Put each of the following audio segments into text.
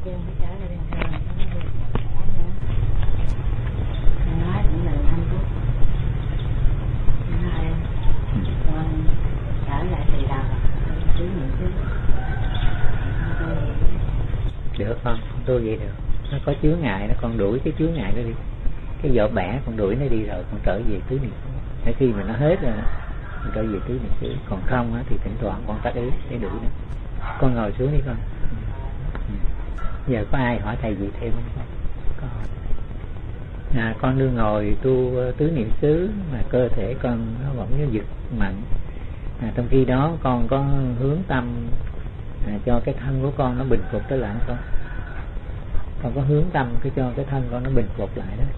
Chứ không trở lại bình thường, không có được khỏe nữa. Nói cũng được 5 phút. Rồi, con trở lại từ đầu, cứ những thứ. Được con tôi vậy được. Nó có chướng ngại, nó con đuổi cái chướng ngại đó đi. Cái vỏ bẻ con đuổi nó đi rồi con trở về tứ niệm xứ. Để khi mà nó hết rồi con trở về tứ niệm xứ. Còn không á thì thỉnh thoảng con tác ý để đuổi nó. Con ngồi xuống đi con. Giờ có ai hỏi thầy gì thêm không con? Con đưa ngồi tu tứ niệm xứ mà cơ thể con nó vẫn như giật mạnh. Trong khi đó con có hướng tâm cho cái thân của con nó bình phục trở lại không? Con có hướng tâm cái cho cái thân con nó bình phục lại đó.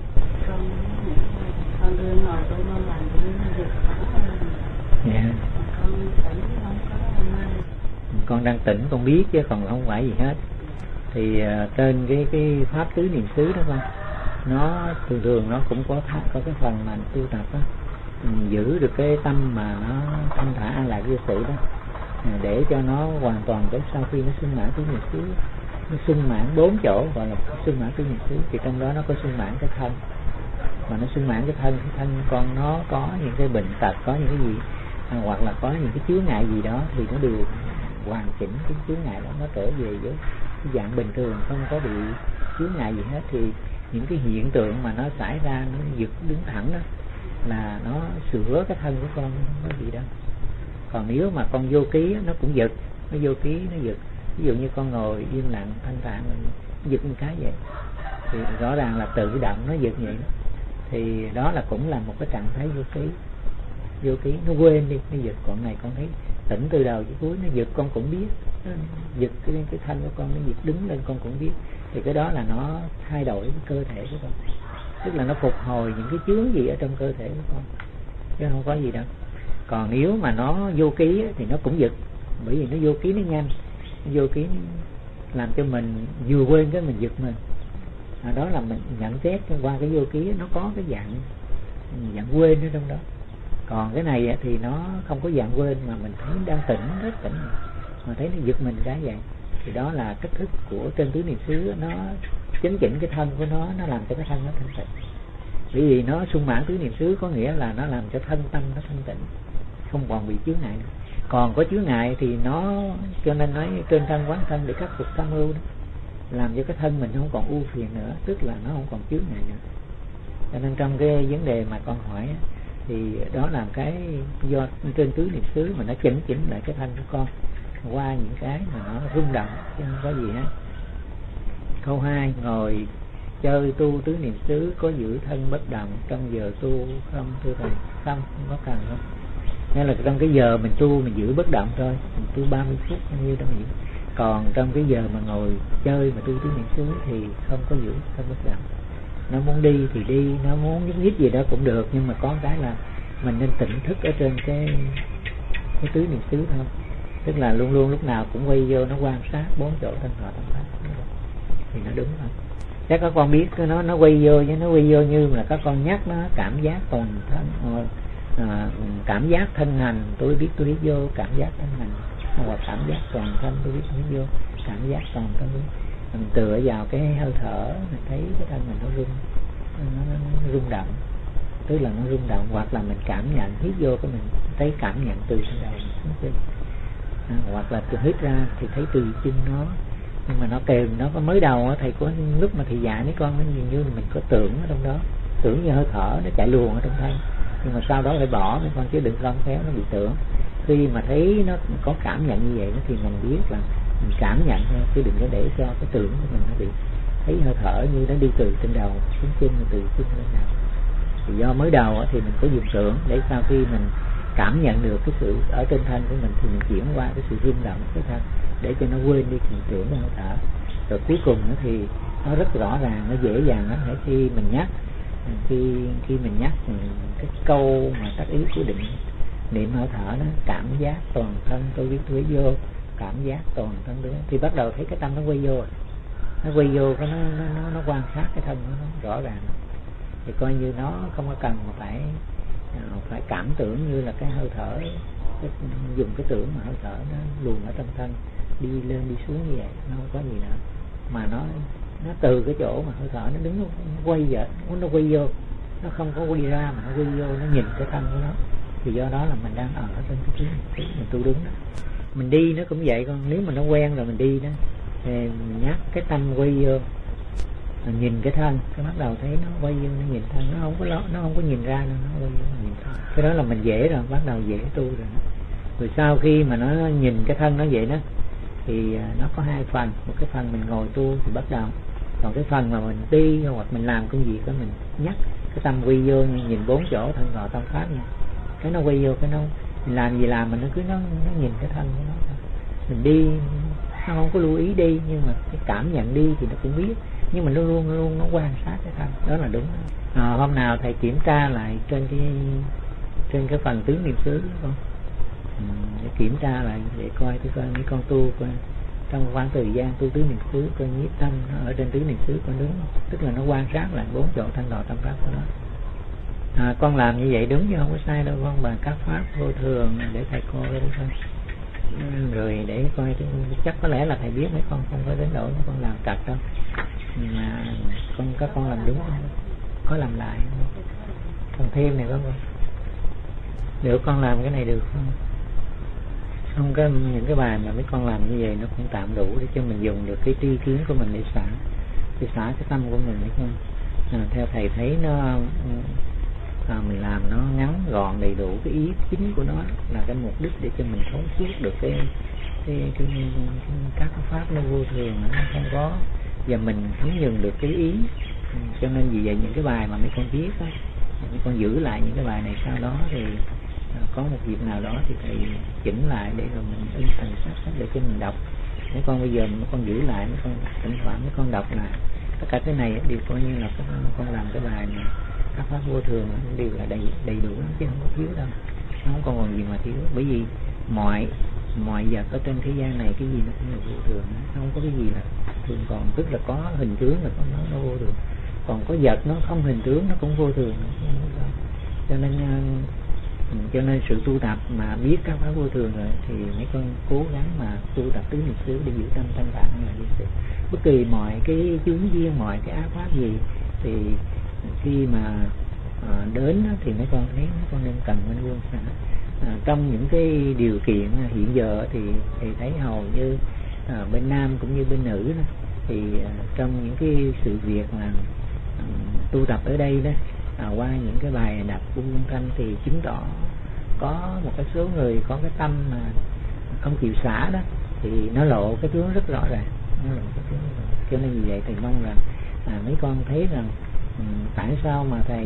Con đưa ngồi tôi mong làm cái giật khỏe hơn. Dạ. Con tỉnh không có mang. Con đang tỉnh con biết chứ còn không phải gì hết. Thì trên cái pháp tứ niệm xứ đó con, nó thường nó cũng có cái phần mà tu tập đó, giữ được cái tâm mà nó thanh thản an lạc vô sự đó, để cho nó hoàn toàn tới sau khi nó sung mãn tứ niệm xứ. Nó sung mãn 4 chỗ gọi là sung mãn tứ niệm xứ, thì trong đó nó có sung mãn cái thân. Mà nó sung mãn cái thân con nó có những cái bệnh tật, có những cái gì hoặc là có những cái chướng ngại gì đó thì nó đều hoàn chỉnh cái chướng ngại đó, nó trở về với cái dạng bình thường, không có bị chướng ngại gì hết. Thì những cái hiện tượng mà nó xảy ra nó giật đứng thẳng đó là nó sửa cái thân của con, không có gì đâu. Còn nếu mà con vô ký nó cũng giật, nó vô ký nó giật. Ví dụ như con ngồi yên lặng thanh thản giật một cái vậy thì rõ ràng là tự động nó giật vậy đó. Thì đó là cũng là một cái trạng thái vô ký nó quên đi, nó giật. Còn này con thấy tỉnh từ đầu tới cuối, nó giật con cũng biết, nó giật cái thân của con, nó giật đứng lên con cũng biết. Thì cái đó là nó thay đổi cái cơ thể của con, tức là nó phục hồi những cái chướng gì ở trong cơ thể của con, chứ không có gì đâu. Còn nếu mà nó vô ký thì nó cũng giật, bởi vì nó vô ký nó nhanh, nó vô ký làm cho mình vừa quên cái mình giật mình. Đó là mình nhận xét qua cái vô ký nó có cái dạng quên ở trong đó. Còn cái này thì nó không có dạng quên, mà mình thấy đang tỉnh, rất tỉnh, mà thấy nó giật mình cái vậy. Thì đó là cách thức của trên tứ niệm xứ, nó chấn chỉnh cái thân của nó làm cho cái thân nó thanh tịnh. Bởi vì nó sung mãn tứ niệm xứ có nghĩa là nó làm cho thân tâm nó thanh tịnh, không còn bị chướng ngại nữa. Còn có chướng ngại thì nó, cho nên nói trên thân quán thân để khắc phục tham ưu đó, làm cho cái thân mình không còn ưu phiền nữa, tức là nó không còn chướng ngại nữa. Cho nên trong cái vấn đề mà con hỏi thì đó là cái do trên tứ niệm xứ mà nó chỉnh lại cái thân của con qua những cái mà nó rung động, chứ không có gì hết. Câu 2, ngồi chơi tu tứ niệm xứ có giữ thân bất động trong giờ tu không thưa thầy? Không có cần không. Nên là trong cái giờ mình tu mình giữ bất động thôi, mình tu 30 phút như đó mình giữ. Còn trong cái giờ mà ngồi chơi mà tu tứ niệm xứ thì không có giữ thân bất động. Nó muốn đi thì đi, nó muốn nhúc nhích gì đó cũng được, nhưng mà có cái là mình nên tỉnh thức ở trên cái tứ niệm xứ thôi. Tức là luôn luôn lúc nào cũng quay vô nó quan sát 4 chỗ thân thọ tâm pháp thì nó đúng thôi. Chắc các con biết nó quay vô, chứ nó quay vô như là các con nhắc nó cảm giác toàn thân, cảm giác thân hành tôi biết vô, cảm giác thân hành, hoặc cảm giác toàn thân tôi biết vô, cảm giác toàn thân. Mình tựa vào cái hơi thở, mình thấy cái thân mình nó rung động, tức là nó rung động. Hoặc là mình cảm nhận hít vô cái mình thấy cảm nhận từ trên đầu xuống chân, hoặc là từ hít ra thì thấy từ chân nó. Nhưng mà nó kèm nó có mới đầu thầy có lúc mà thầy dạy mấy con nó như mình có tưởng ở trong đó, tưởng như hơi thở nó chạy luồn ở trong thân, nhưng mà sau đó phải bỏ mấy con, chứ đừng lông khéo nó bị tưởng. Khi mà thấy nó có cảm nhận như vậy thì mình biết là mình cảm nhận thôi, chứ đừng có để cho cái tưởng của mình nó bị thấy hơi thở như nó đi từ trên đầu xuống chân, từ chân lên đầu. Thì do mới đầu thì mình có dùng tưởng để sau khi mình cảm nhận được cái sự ở trên thân của mình thì mình chuyển qua cái sự rung động của cái thân để cho nó quên đi hiện tượng của hơi thở. Rồi cuối cùng thì nó rất rõ ràng, nó dễ dàng lắm. Để khi mình nhắc, khi mình nhắc cái câu mà tác ý của định niệm hơi thở đó, cảm giác toàn thân tôi biết vô, cảm giác toàn thân tôi, thì bắt đầu thấy cái tâm nó quay vô, nó quan sát cái thân nó rõ ràng. Thì coi như nó không có cần mà phải cảm tưởng như là cái hơi thở, dùng cái tưởng mà hơi thở nó luồn ở trong thân đi lên đi xuống như vậy, nó không có gì nữa. mà nó từ cái chỗ mà hơi thở nó đứng, nó quay vậy, nó quay vô, nó không có quay ra mà nó quay vô, nó nhìn cái thân của nó. Thì do đó là mình đang ở trên cái tuyến mình tu đứng đó. Mình đi nó cũng vậy con, nếu mà nó quen rồi mình đi đó thì mình nhắc cái tâm quay vô, mình nhìn cái thân, cái bắt đầu thấy nó quay vô, nó nhìn thân, nó không có nhìn ra nữa, nó quay vô nó nhìn thân. Cái đó là mình dễ rồi, bắt đầu dễ tu rồi. Rồi sau khi mà nó nhìn cái thân nó vậy đó thì nó có hai phần. Một cái phần mình ngồi tu thì bắt đầu, còn cái phần mà mình đi hoặc mình làm công việc đó mình nhắc cái tâm quy vô, nhìn 4 chỗ thân ngọ tâm pháp nha. Cái nó quy vô, cái nó mình làm gì làm mà nó cứ nó nhìn cái thân của nó. Mình đi nó không có lưu ý đi, nhưng mà cái cảm nhận đi thì nó cũng biết, nhưng mà nó luôn nó quan sát cái thân đó là đúng. Hôm nào thầy kiểm tra lại trên cái phần tứ niệm xứ không, để kiểm tra lại để coi mấy con tu coi trong khoảng thời gian tu tứ niệm xứ coi nhiếp tâm nó ở trên tứ niệm xứ có đúng không? Tức là nó quan sát lại 4 chỗ thanh đò tâm pháp của nó. Con làm như vậy đúng chứ không có sai đâu con, bằng các pháp vô thường để thầy coi đấy thôi. Rồi để coi chắc có lẽ là thầy biết mấy con không có đến nỗi con làm trật đâu, mà các con làm đúng không? Có làm lại còn thêm này có không? Được, con làm cái này được không? Không, những cái bài mà mấy con làm như vậy nó cũng tạm đủ để cho mình dùng được cái tri kiến của mình để xả cái tâm của mình, phải không? Theo thầy thấy nó mình làm nó ngắn gọn đầy đủ, cái ý chính của nó là cái mục đích để cho mình thấu suốt được các pháp nó vô thường, nó không có, và mình thấm dừng được cái ý. Cho nên vì vậy những cái bài mà mấy con viết đó, mấy con giữ lại những cái bài này, sau đó thì có một dịp nào đó thì thầy chỉnh lại để rồi mình in thành sách để cho mình đọc. Mấy con bây giờ mấy con giữ lại, mấy con thỉnh thoảng mấy con đọc lại tất cả cái này đều coi như là con làm cái bài này các pháp vô thường đều là đầy đủ chứ không có thiếu đâu, không còn gì mà thiếu. Bởi vì mọi vật ở trên thế gian này cái gì nó cũng là vô thường, không có cái gì là thường. Còn tức là có hình tướng là nó vô thường, còn có vật nó không hình tướng nó cũng vô thường. Cho nên sự tu tập mà biết các pháp vô thường rồi thì mấy con cố gắng mà tu tập tứ niệm xứ để giữ tâm thanh tạng là gì. Bất kỳ mọi cái chướng duyên, mọi cái ác pháp gì thì khi mà đến thì mấy con thấy mấy con nên cần nên buông xả. Trong những cái điều kiện hiện giờ thì thấy hầu như bên nam cũng như bên nữ đó, thì trong những cái sự việc mà tu tập ở đây đó, qua những cái bài đọc của Nguyên Thanh thì chứng tỏ có một cái số người có cái tâm mà không chịu xả đó, thì nó lộ cái tướng rất rõ ràng, cho nên vì vậy thầy mong rằng mấy con thấy rằng tại sao mà thầy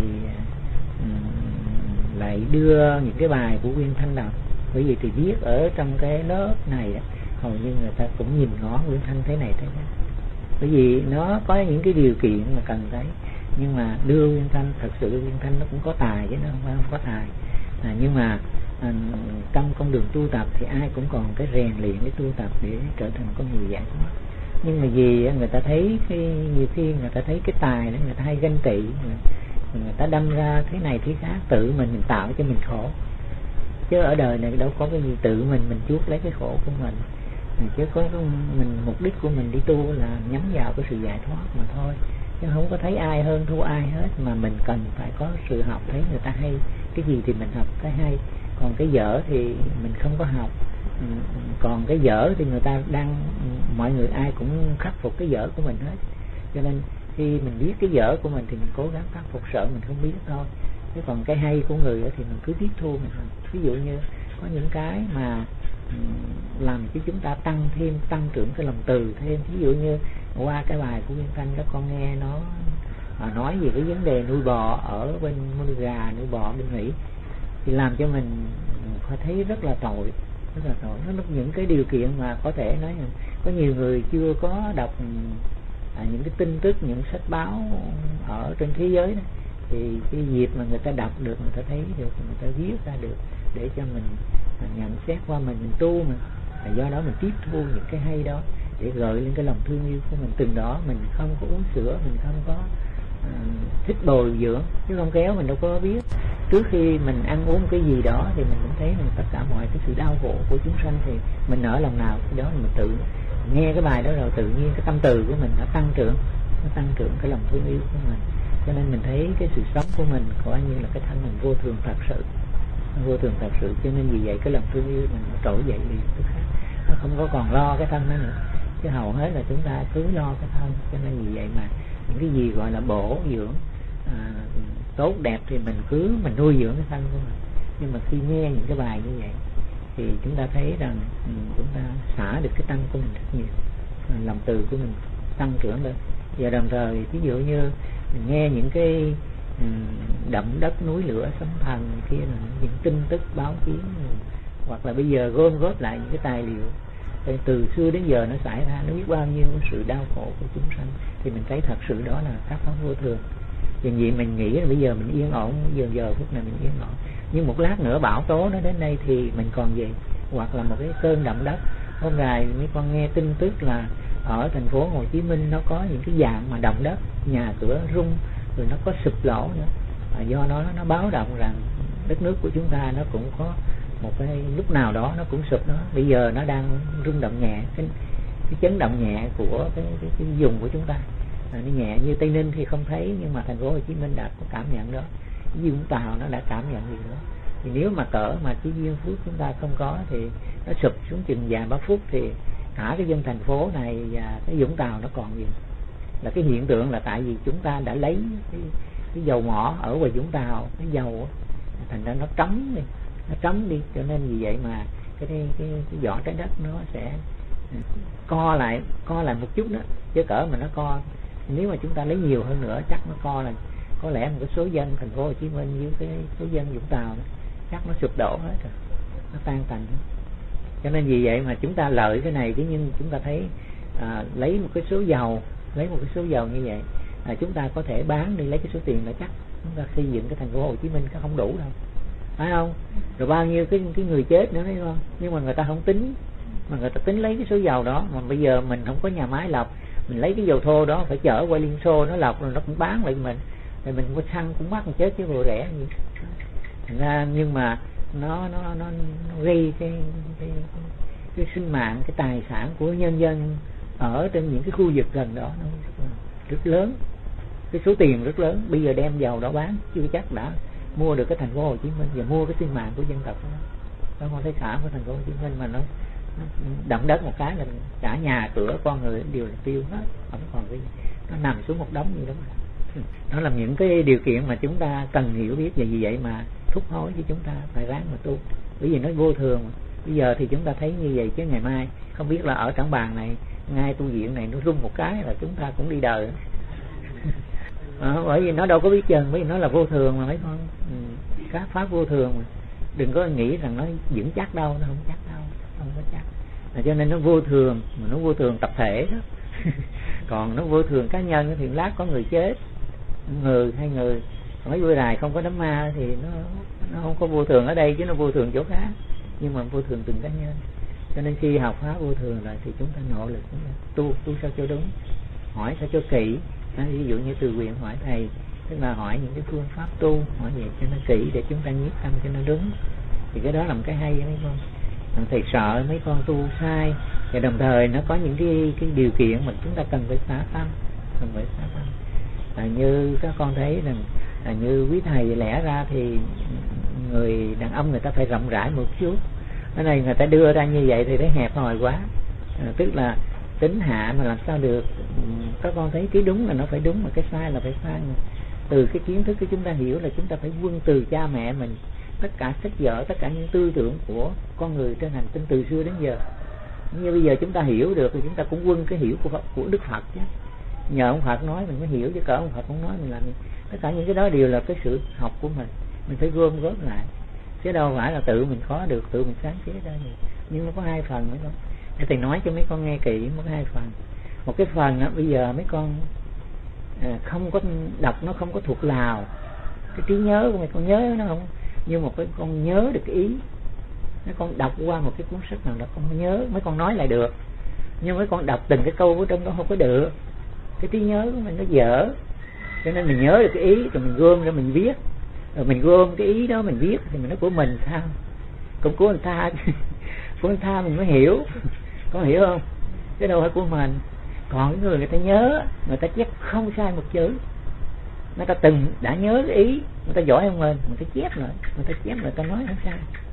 lại đưa những cái bài của Nguyên Thanh đọc. Bởi vì thì viết ở trong cái lớp này đó, hầu như người ta cũng nhìn ngó Nguyên Thanh thế này thế đó, bởi vì nó có những cái điều kiện mà cần thấy. Nhưng mà đưa Nguyên Thanh, thật sự Nguyên Thanh nó cũng có tài chứ nó không phải không có tài. Nhưng mà trong con đường tu tập thì ai cũng còn cái rèn luyện cái tu tập để trở thành con người giải thoát. Nhưng mà vì người ta thấy nhiều khi người ta thấy cái tài đó, người ta hay ganh tị, người ta đâm ra thế này thế khác, tự mình tạo cho mình khổ. Chứ ở đời này đâu có cái gì tự mình chuốc lấy cái khổ của mình. Chứ có mình, mục đích của mình đi tu là nhắm vào cái sự giải thoát mà thôi, chứ không có thấy ai hơn thua ai hết. Mà mình cần phải có sự học, thấy người ta hay cái gì thì mình học cái hay, còn cái dở thì mình không có học. Còn cái dở thì người ta đang, mọi người ai cũng khắc phục cái dở của mình hết. Cho nên khi mình biết cái dở của mình thì mình cố gắng khắc phục, sợ mình không biết thôi. Chứ còn cái hay của người thì mình cứ tiếp thu mình. Ví dụ như có những cái mà làm cho chúng ta tăng trưởng cái lòng từ thêm. Ví dụ như qua cái bài của Nguyên Thanh đó, con nghe nó nói về cái vấn đề nuôi bò ở bên nuôi gà, nuôi bò bên Mỹ, thì làm cho mình thấy rất là tội. Nó những cái điều kiện mà có thể nói có nhiều người chưa có đọc những cái tin tức, những sách báo ở trên thế giới đó, thì cái dịp mà người ta đọc được, người ta thấy được, người ta viết ra được để cho mình nhận xét qua mình tu mà. Do đó mình tiếp thu những cái hay đó để gợi lên cái lòng thương yêu của mình. Từng đó mình không có uống sữa, mình không có thích bồi dưỡng, chứ không kéo mình đâu có biết. Trước khi mình ăn uống cái gì đó thì mình cũng thấy tất cả mọi cái sự đau khổ của chúng sanh, thì mình nở lòng nào cái đó mình tự nghe cái bài đó rồi tự nhiên cái tâm từ của mình nó tăng trưởng cái lòng thương yêu của mình. Cho nên mình thấy cái sự sống của mình coi như là cái thân mình vô thường thật sự, cho nên vì vậy cái lòng thương yêu mình nó trỗi dậy liền tức khắc, nó không có còn lo cái thân đó nữa. Chứ hầu hết là chúng ta cứ lo cái thân, cho nên vì vậy mà những cái gì gọi là bổ dưỡng tốt đẹp thì mình nuôi dưỡng cái thân của mình. Nhưng mà khi nghe những cái bài như vậy thì chúng ta thấy rằng chúng ta xả được cái tâm của mình rất nhiều, lòng từ của mình tăng trưởng lên. Và đồng thời ví dụ như mình nghe những cái động đất núi lửa sóng thần kia là những tin tức báo chí, hoặc là bây giờ gom góp lại những cái tài liệu từ xưa đến giờ nó xảy ra, nó biết bao nhiêu sự đau khổ của chúng sanh, thì mình thấy thật sự đó là các pháp vô thường. Vì vậy mình nghĩ là bây giờ mình yên ổn, giờ phút này mình yên ổn, nhưng một lát nữa bão tố nó đến đây thì mình còn gì, hoặc là một cái cơn động đất. Hôm nay mấy con nghe tin tức là ở thành phố Hồ Chí Minh nó có những cái dạng mà động đất, nhà cửa rung, rồi nó có sụp lỗ nữa. Do nó báo động rằng đất nước của chúng ta nó cũng có một cái lúc nào đó nó cũng sụp đó. Bây giờ nó đang rung động nhẹ, cái chấn động nhẹ của cái vùng của chúng ta. Nó nhẹ như Tây Ninh thì không thấy, nhưng mà thành phố Hồ Chí Minh đã có cảm nhận đó. Vũng Tàu nó đã cảm nhận gì đó. Thì nếu mà cỡ mà cái duyên phước chúng ta không có thì nó sụp xuống chừng vài ba phút thì cả cái dân thành phố này và cái Vũng Tàu nó còn gì. Là cái hiện tượng là tại vì chúng ta đã lấy cái dầu mỏ ở ngoài Vũng Tàu, cái dầu thành ra nó trống đi, cho nên vì vậy mà cái vỏ trái đất nó sẽ co lại một chút đó, chứ cỡ mà nó co, nếu mà chúng ta lấy nhiều hơn nữa chắc nó co là có lẽ một cái số dân thành phố Hồ Chí Minh với cái số dân Vũng Tàu đó, chắc nó sụp đổ hết rồi, nó tan tành. Cho nên vì vậy mà chúng ta lợi cái này, nhưng chúng ta thấy lấy một cái số dầu như vậy, chúng ta có thể bán đi lấy cái số tiền là chắc chúng ta xây dựng cái thành phố Hồ Chí Minh nó không đủ đâu, phải không? Rồi bao nhiêu cái người chết nữa, thấy không? Nhưng mà người ta không tính, mà người ta tính lấy cái số dầu đó. Mà bây giờ mình không có nhà máy lọc, mình lấy cái dầu thô đó phải chở qua Liên Xô nó lọc rồi nó cũng bán lại mình, thì mình có xăng cũng bắt một chết chứ bộ rẻ gì. Thành ra nhưng mà nó gây cái sinh mạng, cái tài sản của nhân dân ở trên những cái khu vực gần đó nó rất lớn, cái số tiền rất lớn. Bây giờ đem dầu đó bán chưa chắc đã mua được cái thành phố Hồ Chí Minh và mua cái sinh mạng của dân tộc đó. Nó không thấy xã của thành phố Hồ Chí Minh mà nó động đất một cái là cả nhà cửa con người đều là tiêu hết, không còn cái gì, nó nằm xuống một đống như đó. Đó là những cái điều kiện mà chúng ta cần hiểu biết, và vì vậy mà thúc hối với chúng ta phải ráng mà tu, bởi vì nó vô thường. Bây giờ thì chúng ta thấy như vậy, chứ ngày mai không biết là ở Trảng Bàng này, ngay tu viện này nó rung một cái là chúng ta cũng đi đời. Bởi vì nó đâu có biết chừng, bởi vì nó là vô thường mà mấy con. Các pháp vô thường mà. Đừng có nghĩ rằng nó vững chắc đâu, nó không chắc đâu, không có chắc. Cho nên nó vô thường, mà nó vô thường tập thể đó. Còn nó vô thường cá nhân thì lát có người chết, người hai người. Mấy bữa đài không có đám ma thì nó không có vô thường ở đây, chứ nó vô thường chỗ khác, nhưng mà vô thường từng cá nhân. Cho nên khi học pháp vô thường rồi thì chúng ta nỗ lực tu sao cho đúng, hỏi sao cho kỹ. Ví dụ như Từ Quyền hỏi thầy, tức là hỏi những cái phương pháp tu, hỏi vậy cho nó kỹ để chúng ta nhiếp tâm cho nó đúng. Thì cái đó là một cái hay mấy con. Thầy sợ mấy con tu sai, và đồng thời nó có những cái điều kiện mà chúng ta cần phải xả tâm, như các con thấy rằng như quý thầy lẽ ra thì người đàn ông người ta phải rộng rãi một chút, cái này người ta đưa ra như vậy thì thấy hẹp hòi quá. Tức là tính hạ mà làm sao được. Các con thấy cái đúng là nó phải đúng, mà cái sai là phải sai. Mà từ cái kiến thức của chúng ta hiểu là chúng ta phải vươn từ cha mẹ mình, tất cả sách vở, tất cả những tư tưởng của con người trên hành tinh từ xưa đến giờ. Như bây giờ chúng ta hiểu được thì chúng ta cũng vươn cái hiểu của Đức Phật chứ. Nhờ ông Phật nói mình mới hiểu, chứ cỡ ông Phật không nói mình làm gì. Tất cả những cái đó đều là cái sự học của mình phải gom góp lại, chứ đâu phải là tự mình khó được, tự mình sáng chế ra gì. Nhưng nó có hai phần mấy con. Để thầy nói cho mấy con nghe kỹ, có hai phần. Một cái phần đó, bây giờ mấy con không có đọc, nó không có thuộc lào, cái trí nhớ của mấy con nhớ nó không, nhưng một cái con nhớ được cái ý. Mấy con đọc qua một cái cuốn sách nào đó con nhớ, mấy con nói lại được, nhưng mấy con đọc từng cái câu của trong đó không có được, cái trí nhớ của mình nó dở. Cho nên mình nhớ được cái ý rồi mình gom ra mình viết, rồi mình gom cái ý đó mình viết thì mình nói của mình sao, cũng của người ta của người ta mình mới hiểu, con hiểu không? cái đâu phải của mình. Còn cái người ta nhớ, người ta chép không sai một chữ, người ta đã nhớ cái ý, người ta giỏi hơn mình, người ta chép lại, người ta nói không sai.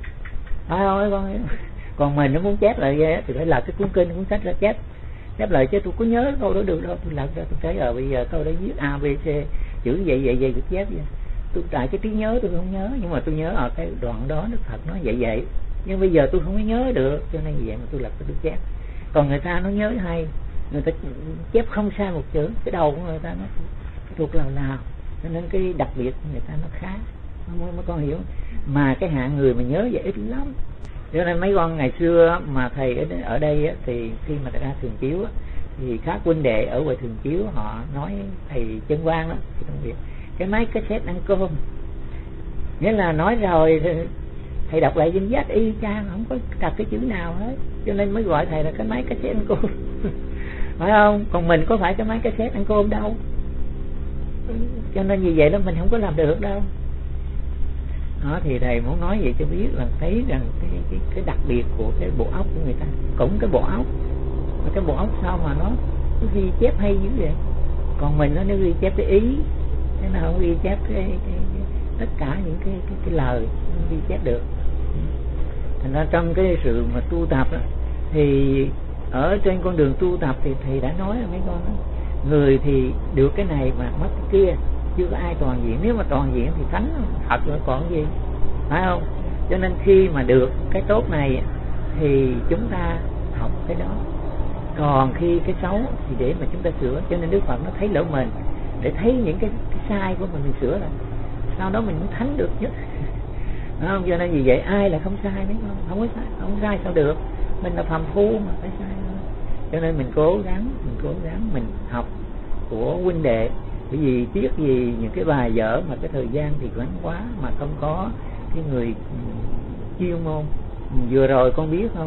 Thôi còn mình nó muốn chép lại thì phải lật cái cuốn kinh, cuốn sách ra chép lại, chứ tôi có nhớ câu đó được đâu. Tôi lật ra tôi thấy bây giờ câu đó viết A B C chữ vậy tôi chép vậy. Tôi tại cái trí nhớ tôi không nhớ, nhưng mà tôi nhớ ở cái đoạn đó Đức Phật nói vậy, nhưng bây giờ tôi không có nhớ được, cho nên vậy mà tôi lật tôi chép. Còn người ta nó nhớ hay, người ta chép không sai một chữ, cái đầu của người ta nó thuộc nào, cho nên cái đặc biệt của người ta nó khá, mới con hiểu. Mà cái hạng người mà nhớ vậy ít lắm. Cho nên mấy con ngày xưa mà thầy ở đây thì khi mà ra thường chiếu thì các huynh đệ ở ngoài thường chiếu họ nói thầy Chân Quang đó, thì không biết cái máy cassette ăn cơm, nghĩa là nói rồi thầy đọc lại danh sách y chang, không có trật cái chữ nào hết, cho nên mới gọi thầy là cái máy cassette ăn cơm. Phải không? Còn mình có phải cái máy cassette ăn cơm đâu, cho nên vì vậy đó mình không có làm được đâu. Đó, thì thầy muốn nói vậy cho biết là thấy rằng cái đặc biệt của cái bộ óc của người ta, cũng cái bộ óc, mà cái bộ óc sao mà nó ghi chép hay dữ vậy. Còn mình nó ghi chép cái ý, thế nào không ghi chép cái tất cả những cái lời không ghi chép được. Thành ra trong cái sự mà tu tập đó, thì ở trên con đường tu tập thì thầy đã nói là mấy con đó, người thì được cái này mà mất cái kia, chưa có ai toàn diện. Nếu mà toàn diện thì thánh thật rồi còn gì, phải không? Cho nên khi mà được cái tốt này thì chúng ta học cái đó, còn khi cái xấu thì để mà chúng ta sửa. Cho nên Đức Phật nó thấy lỗi mình, để thấy những cái sai của mình sửa lại, sau đó mình mới thánh được chứ. Không? Cho nên vì vậy ai là không sai mấy con, không sai sao được, mình là phàm phu mà phải sai thôi. Cho nên mình cố gắng mình học của huynh đệ. Bởi vì tiếc gì những cái bài vở mà cái thời gian thì ngắn quá, mà không có cái người chuyên môn. Vừa rồi con biết không,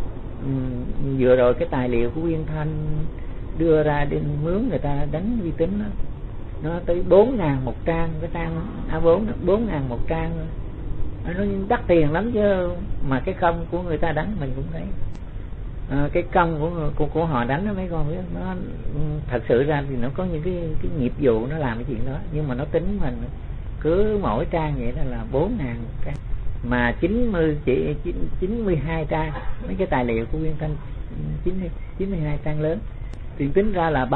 vừa rồi cái tài liệu của Uyên Thanh đưa ra để mướn người ta đánh vi tính đó, nó tới 4.000 một trang, cái trang A4 4.000 một trang, nó đắt tiền lắm chứ. Mà cái công của người ta đánh mình cũng thấy, cái công của họ đánh đó mấy con biết, nó thật sự ra thì nó có những cái nghiệp vụ nó làm cái chuyện đó, nhưng mà nó tính mình cứ mỗi trang vậy đó là 4.000 một trang, mà 92 trang, mấy cái tài liệu của Nguyên Thanh 92 trang lớn thì tính ra là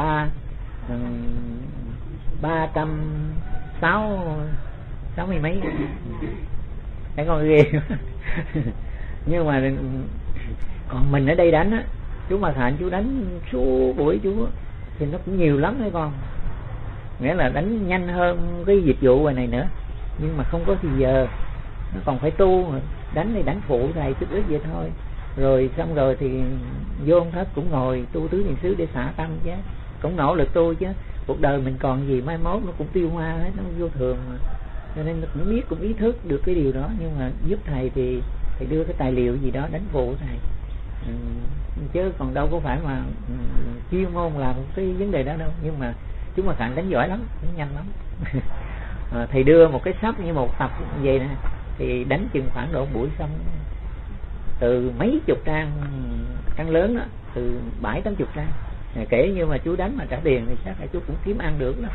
360 mấy cái con ghê. Nhưng mà còn mình ở đây đánh á, chú Mà Thạnh chú đánh suốt buổi chú thì nó cũng nhiều lắm đấy con, nghĩa là đánh nhanh hơn cái dịch vụ này nữa, nhưng mà không có thì giờ nó còn phải tu, đánh thì đánh phụ thầy chút ít vậy thôi. Rồi xong rồi thì vô ông thất cũng ngồi tu tứ niệm xứ để xả tâm chứ, cũng nỗ lực tu chứ. Cuộc đời mình còn gì, mai mốt nó cũng tiêu hoa hết, nó vô thường mà. Cho nên nó cũng biết, cũng ý thức được cái điều đó, nhưng mà giúp thầy thì thầy đưa cái tài liệu gì đó đánh phụ thầy, chứ còn đâu có phải mà chuyên môn làm cái vấn đề đó đâu. Nhưng mà chúng mà Khánh đánh giỏi lắm, đánh nhanh lắm. Thầy đưa một cái sách như một tập như vậy nè, thì đánh chừng khoảng độ buổi xong từ mấy chục trang lớn đó, từ 7-80 trang. Kể như mà chú đánh mà trả tiền thì chắc là chú cũng kiếm ăn được đó.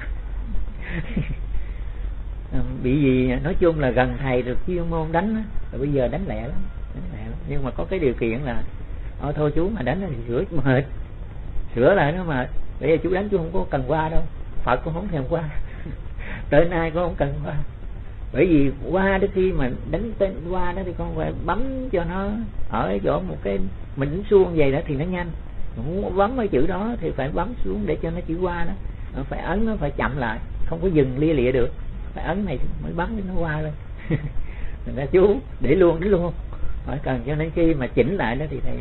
Bị gì nói chung là gần thầy được chuyên môn đánh đó, rồi bây giờ đánh lẹ lắm. Nhưng mà có cái điều kiện là thôi chú mà đánh thì sửa mệt, sửa lại nó mệt. Bây giờ chú đánh chú không có cần qua đâu, Phật cũng không thèm qua. Tới nay cũng không cần qua, bởi vì qua đến khi mà đánh tên qua đó thì con phải bấm cho nó ở chỗ một cái mình đánh xuông vậy đó thì nó nhanh. Muốn bấm cái chữ đó thì phải bấm xuống để cho nó chữ qua đó, phải ấn nó phải chậm lại, không có dừng lia lịa được, phải ấn này mới bấm để nó qua lên. Thành ra chú để luôn phải cần. Cho nên khi mà chỉnh lại đó thì thầy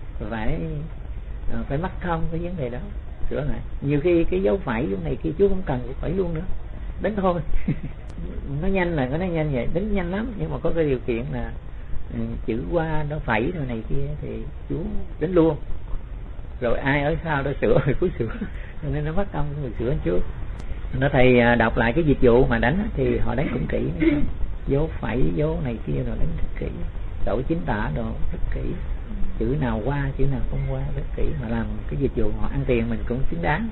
phải mắc thông cái vấn đề đó, sửa lại. Nhiều khi cái dấu phẩy dấu này kia chú không cần phải luôn nữa, đánh thôi. Nó nhanh là nó nhanh vậy, đánh nhanh lắm. Nhưng mà có cái điều kiện là chữ qua nó phẩy rồi này kia thì chú đánh luôn, rồi ai ở sau đó sửa thì cứ sửa. Cho nên nó mất công người sửa trước. Nó thầy đọc lại cái dịch vụ mà đánh thì họ đánh cũng kỹ, dấu phẩy dấu này kia rồi đánh rất kỹ, độ chính tả đồ rất kỹ. chữ nào qua chữ nào không qua rất kỹ, mà làm cái dịch vụ họ ăn tiền mình cũng xứng đáng.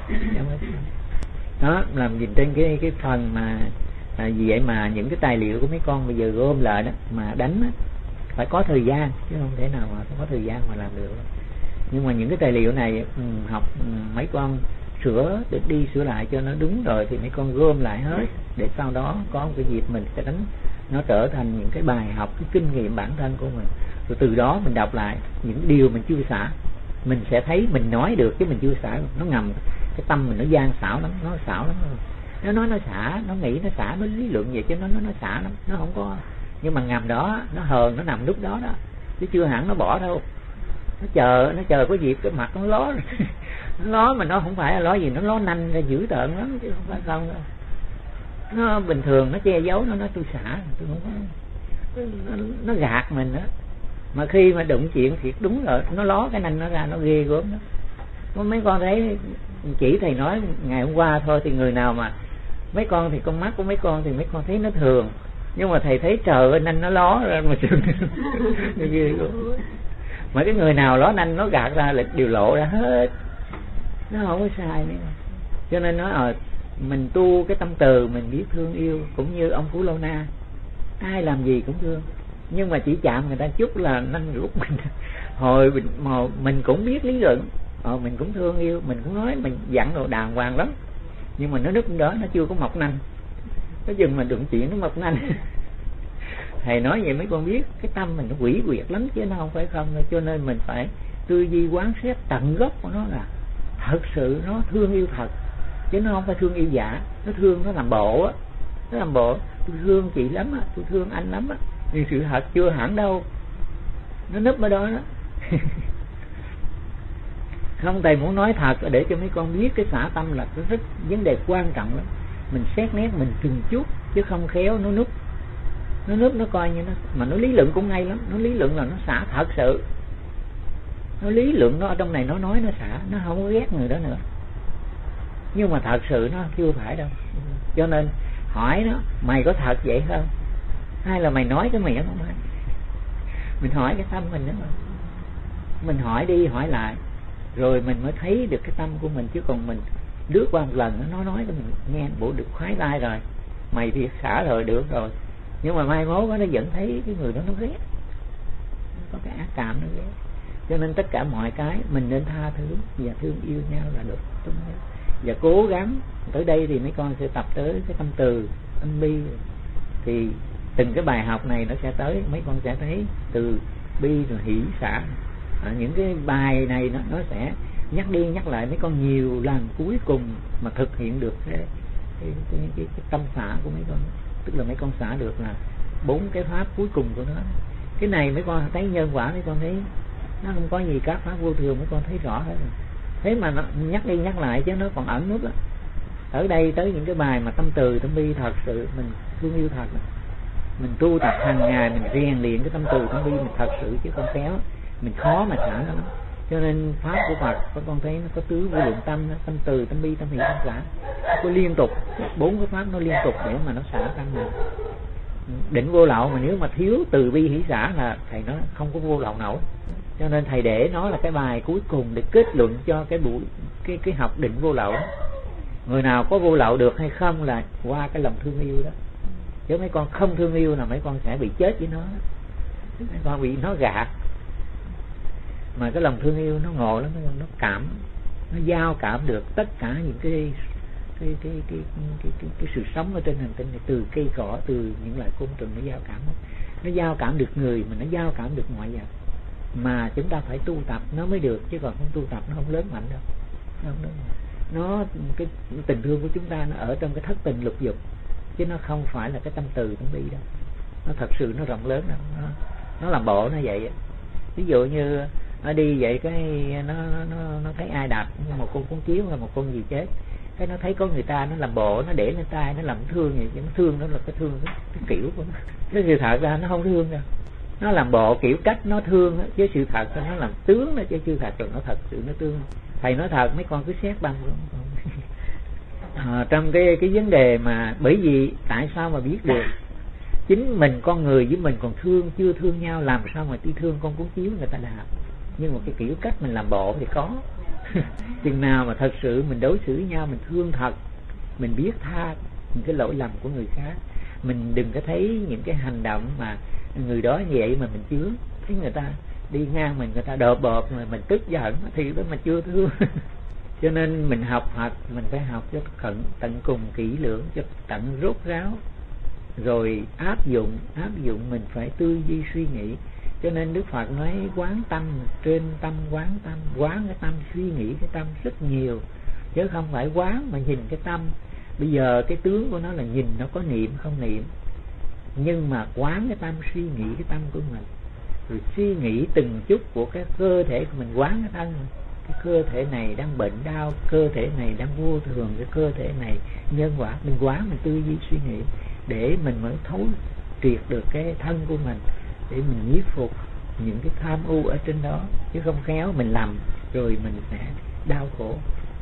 Đó làm nhìn trên cái phần mà vì vậy mà những cái tài liệu của mấy con bây giờ gom lại đó mà đánh đó, phải có thời gian chứ không thể nào mà không có thời gian mà làm được. Nhưng mà những cái tài liệu này học mấy con sửa để đi sửa lại cho nó đúng rồi thì mấy con gom lại hết, để sau đó có một cái dịp mình sẽ đánh nó trở thành những cái bài học, cái kinh nghiệm bản thân của mình. Rồi từ đó mình đọc lại những điều mình chưa xả, mình sẽ thấy mình nói được chứ mình chưa xả. Nó ngầm cái tâm mình nó gian xảo lắm, nó xảo lắm. Nó nói nó xả, nó nghĩ nó xả, nó lý luận vậy chứ nó xả lắm, nó không có. Nhưng mà ngầm đó nó hờn, nó nằm lúc đó đó, chứ chưa hẳn nó bỏ đâu. Nó chờ có dịp cái mặt nó ló nó ló mà nó không phải là ló gì, nó ló nanh ra dữ tợn lắm chứ không phải không đâu. Nó bình thường nó che giấu, nó nói tôi xả, tôi không có. Nó gạt mình đó. Mà khi mà đụng chuyện thiệt đúng rồi, nó ló cái nanh nó ra, nó ghê gớm đó. Mấy con thấy chỉ thầy nói ngày hôm qua thôi, thì người nào mà mấy con thì con mắt của mấy con thì mấy con thấy nó thường, nhưng mà thầy thấy trời ơi nanh nó ló ra mà ghê gớm. Mà cái người nào ló nanh nó gạt ra là đều lộ ra hết, nó không có sai nữa. Cho nên nói mình tu cái tâm từ, mình biết thương yêu, cũng như ông Phú Lâu Na, ai làm gì cũng thương, nhưng mà chỉ chạm người ta chút là nanh rút mình. Hồi mình cũng biết lý luận, mình cũng thương yêu, mình cũng nói, mình dặn đồ đàng hoàng lắm, nhưng mà nó nứt đó nó chưa có mọc nanh, nó dừng mà đụng chuyện nó mọc nanh. Thầy nói vậy mấy con biết cái tâm mình nó quỷ quyệt lắm chứ nó không phải không. Cho nên mình phải tư duy quán xét tận gốc của nó là thật sự nó thương yêu thật, chứ nó không phải thương yêu giả. Nó thương, nó làm bộ á, nó làm bộ tôi thương chị lắm á, tôi thương anh lắm á, nhưng sự thật chưa hẳn đâu, nó núp ở đó đó. Không, thầy muốn nói thật để cho mấy con biết cái xả tâm là rất vấn đề quan trọng lắm. Mình xét nét mình từng chút chứ không khéo nó núp nó coi như nó, mà nó lý luận cũng ngay lắm. Nó lý luận là nó xả thật sự, nó lý luận nó ở trong này, nó nói nó xả, nó không có ghét người đó nữa, nhưng mà thật sự nó chưa phải đâu. Cho nên hỏi nó mày có thật vậy không, hay là mày nói cái miệng không hay. Mình hỏi cái tâm mình đó mà. Mình hỏi đi hỏi lại rồi mình mới thấy được cái tâm của mình, chứ còn mình lướt qua một lần nó nói cho mình nghe bộ được khoái tai rồi, mày thì xả rồi được rồi, nhưng mà mai mốt nó vẫn thấy cái người đó nó ghét, nó có cái ác cảm nó ghét. Cho nên tất cả mọi cái mình nên tha thứ và thương yêu nhau là được đúng nhất. Và cố gắng tới đây thì mấy con sẽ tập tới cái tâm từ, tâm bi, thì từng cái bài học này nó sẽ tới, mấy con sẽ thấy từ bi rồi hỷ xả. Những cái bài này nó sẽ nhắc đi nhắc lại mấy con nhiều lần, cuối cùng mà thực hiện được cái tâm xả của mấy con. Tức là mấy con xả được là 4 cái pháp cuối cùng của nó. Cái này mấy con thấy nhân quả, mấy con thấy nó không có gì các pháp vô thường, mấy con thấy rõ hết rồi. Thế mà nó nhắc đi nhắc lại chứ nó còn ẩn nút đó. Ở đây tới những cái bài mà tâm từ tâm bi thật sự mình thương yêu thật, mình tu tập hàng ngày, mình rèn luyện cái tâm từ tâm bi mình thật sự, chứ không khéo mình khó mà xả lắm. Cho nên pháp của Phật các con thấy nó có tứ vô lượng tâm, tâm từ tâm bi tâm hỷ tâm xả, có liên tục 4 cái pháp nó liên tục để mà nó xả tâm mình. Định vô lậu mà nếu mà thiếu từ bi hỷ xả là thầy nó không có vô lậu nổi. Cho nên thầy để nó là cái bài cuối cùng để kết luận cho cái buổi cái học định vô lậu. Người nào có vô lậu được hay không là qua cái lòng thương yêu đó. Chứ mấy con không thương yêu là mấy con sẽ bị chết với nó, mấy con bị nó gạt. Mà cái lòng thương yêu nó ngộ lắm, nó cảm, nó giao cảm được tất cả những cái sự sống ở trên hành tinh này, từ cây cỏ, từ những loài côn trùng, nó giao cảm hết. Nó giao cảm được người mà nó giao cảm được mọi vật. Mà chúng ta phải tu tập nó mới được, chứ còn không tu tập nó không lớn mạnh đâu. Nó cái tình thương của chúng ta nó ở trong cái thất tình lục dục, chứ nó không phải là cái tâm từ tâm bi đâu. Nó thật sự nó rộng lớn đâu. Nó làm bộ nó vậy. Ví dụ như nó đi vậy cái nó thấy ai đạp một con chiếu hay một con gì chết, cái nó thấy có người ta nó làm bộ, nó để lên tay nó làm thương vậy, nó thương nó là cái thương cái kiểu của nó. Cái sự thật ra nó không thương đâu, nó làm bộ kiểu cách nó thương đó, chứ sự thật nó làm tướng đó, chứ sự thật rồi nó thật sự nó thương. Thầy nói thật mấy con cứ xét băng trong cái vấn đề mà bởi vì tại sao mà biết được Chính mình con người với mình còn chưa thương nhau, làm sao mà đi thương con cuốn chiếu người ta đạp. Nhưng mà cái kiểu cách mình làm bộ thì có. Chừng nào mà thật sự mình đối xử với nhau, mình thương thật, mình biết tha những cái lỗi lầm của người khác, mình đừng có thấy những cái hành động mà người đó như vậy mà mình chướng. Thấy người ta đi ngang mình, người ta đợp bợp mà mình tức giận thì đó mình chưa thương. Cho nên mình học Phật, mình phải học cho tận cùng, kỹ lưỡng, cho tận rốt ráo, rồi áp dụng mình phải tư duy suy nghĩ. Cho nên Đức Phật nói quán tâm, trên tâm quán tâm, quán cái tâm, suy nghĩ cái tâm rất nhiều, chứ không phải quán mà nhìn cái tâm. Bây giờ cái tướng của nó là nhìn nó có niệm không niệm, nhưng mà quán cái tâm, suy nghĩ cái tâm của mình, rồi suy nghĩ từng chút của cái cơ thể của mình, quán cái thân. Cái cơ thể này đang bệnh đau, cơ thể này đang vô thường, cái cơ thể này nhân quả, mình quán, mình tư duy suy nghĩ để mình mới thấu triệt được cái thân của mình, để mình nhiếp phục những cái tham ưu ở trên đó, chứ không khéo mình làm rồi mình sẽ đau khổ.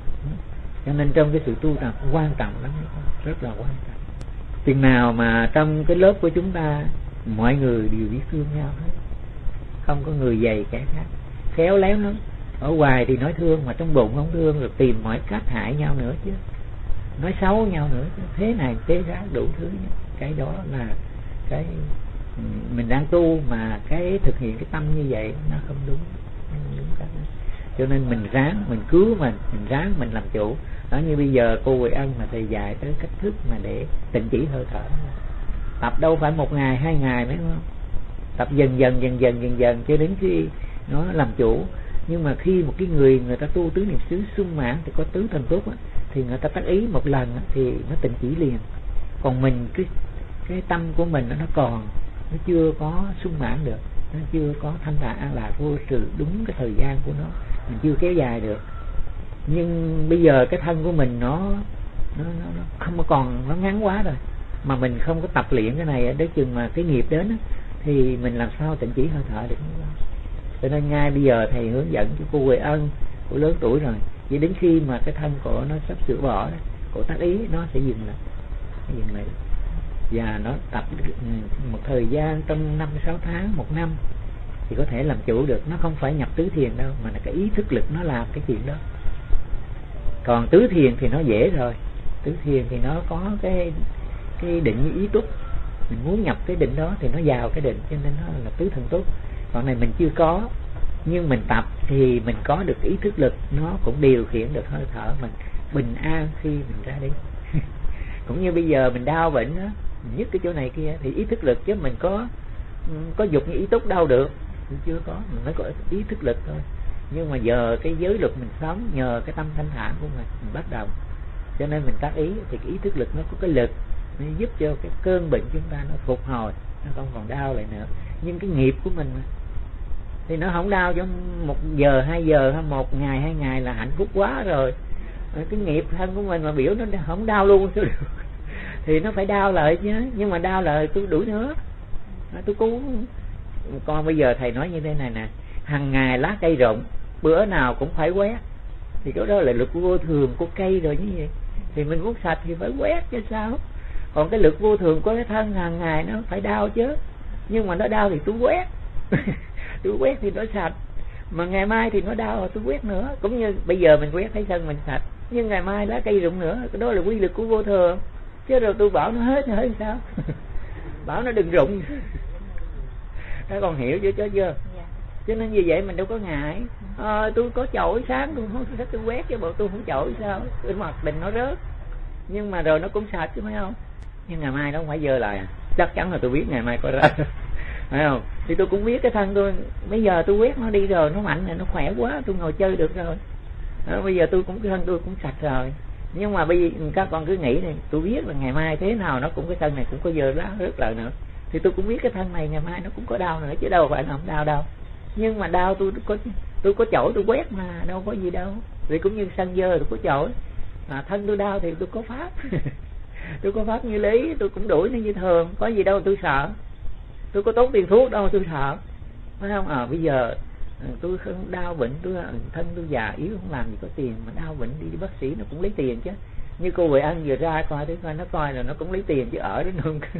Cho nên trong cái sự tu tập quan trọng lắm, rất là quan trọng. Chừng nào mà trong cái lớp của chúng ta mọi người đều biết thương nhau hết, không có người dày kẻ khác, khéo léo lắm. Ở ngoài thì nói thương mà trong bụng không thương, rồi tìm mọi cách hại nhau nữa chứ, nói xấu nhau nữa chứ, thế này thế khác đủ thứ. Cái đó là cái mình đang tu, mà cái thực hiện cái tâm như vậy nó không đúng cách đó. Cho nên mình ráng, mình cứu mình ráng mình làm chủ. Đó, như bây giờ cô Huệ Ân mà thầy dạy tới cách thức mà để tịnh chỉ hơi thở, tập đâu phải 1 ngày 2 ngày mấy, không? Tập dần dần cho đến khi nó làm chủ. Nhưng mà khi một cái người ta tu tứ niệm xứ sung mãn thì có tứ thần túc á, thì người ta tác ý một lần á, thì nó tịnh chỉ liền. Còn mình cái tâm của mình nó còn, nó chưa có sung mãn được, nó chưa có thanh thản an lạc vô sự đúng cái thời gian của nó, mình chưa kéo dài được. Nhưng bây giờ cái thân của mình nó không còn, nó ngắn quá rồi, mà mình không có tập luyện cái này, đến chừng mà cái nghiệp đến á, thì mình làm sao tịnh chỉ hơi thở được. Cho nên ngay bây giờ thầy hướng dẫn cho cô Huệ Ân, cô lớn tuổi rồi, chỉ đến khi mà cái thân của nó sắp sửa bỏ đó, cô tác ý nó sẽ dừng lại, và nó tập một thời gian trong 5-6 tháng, 1 năm thì có thể làm chủ được. Nó không phải nhập tứ thiền đâu, mà là cái ý thức lực nó làm cái chuyện đó. Còn tứ thiền thì nó dễ rồi, tứ thiền thì nó có cái định như ý túc, mình muốn nhập cái định đó thì nó vào cái định, cho nên nó là tứ thần túc. Còn này mình chưa có, nhưng mình tập thì mình có được ý thức lực, nó cũng điều khiển được hơi thở mình bình an khi mình ra đi. Cũng như bây giờ mình đau bệnh đó, mình nhức cái chỗ này kia thì ý thức lực, chứ mình có dục như ý túc đâu được, mình chưa có, mình mới có ý thức lực thôi. Nhưng mà giờ cái giới luật mình sống nhờ cái tâm thanh thản của mình bắt đầu, cho nên mình tác ý thì cái ý thức lực nó có cái lực, nó giúp cho cái cơn bệnh chúng ta nó phục hồi, nó không còn đau lại nữa. Nhưng cái nghiệp của mình thì nó không đau cho 1 giờ 2 giờ hay 1 ngày 2 ngày là hạnh phúc quá rồi. Cái nghiệp thân của mình mà biểu nó không đau luôn sao được. Thì nó phải đau lại chứ, nhưng mà đau lại tôi đuổi nữa, tôi cứu. Con bây giờ thầy nói như thế này nè, hàng ngày lá cây rụng, bữa nào cũng phải quét, thì cái đó là lực vô thường của cây rồi như vậy. Thì mình muốn sạch thì phải quét chứ sao. Còn cái lực vô thường của cái thân hàng ngày nó phải đau chứ, nhưng mà nó đau thì tôi quét. Tôi quét thì nó sạch, mà ngày mai thì nó đau rồi tôi quét nữa. Cũng như bây giờ mình quét thấy sân mình sạch, nhưng ngày mai lá cây rụng nữa, cái đó là quy lực của vô thường. Chứ rồi tôi bảo nó hết thì hết sao? Bảo nó đừng rụng. Các con hiểu chưa? Cho nên như vậy mình đâu có ngại. Tôi có chổi sáng tôi không thích, tôi quét chứ bộ tôi không chổi sao? Cái mặt định nó rớt, nhưng mà rồi nó cũng sạch chứ phải không? Nhưng ngày mai nó không phải dơ lại à? Chắc chắn là tôi biết ngày mai có ra. Phải không? Thì tôi cũng biết cái thân tôi, bây giờ tôi quét nó đi rồi, nó mạnh này, nó khỏe quá, tôi ngồi chơi được rồi. Bây giờ tôi cũng, cái thân tôi cũng sạch rồi. Nhưng mà bây giờ các con cứ nghĩ này, tôi biết là ngày mai thế nào nó cũng, cái thân này cũng có dơ lá rớt lại nữa, thì tôi cũng biết cái thân này ngày mai nó cũng có đau nữa, chứ đâu phải nó không đau đâu. Nhưng mà đau tôi có chổi tôi quét mà, đâu có gì đâu. Vì cũng như sân dơ tôi có chổi, thân tôi đau thì tôi có pháp. Tôi có pháp như lý, tôi cũng đuổi nó như thường, có gì đâu tôi sợ. Tôi có tốn tiền thuốc đâu tôi sợ, phải không? Bây giờ tôi không đau bệnh, thân tôi già yếu không làm gì có tiền, mà đau bệnh đi bác sĩ nó cũng lấy tiền chứ. Như cô Huệ Ân vừa ra coi, nó coi là nó cũng lấy tiền chứ, ở đến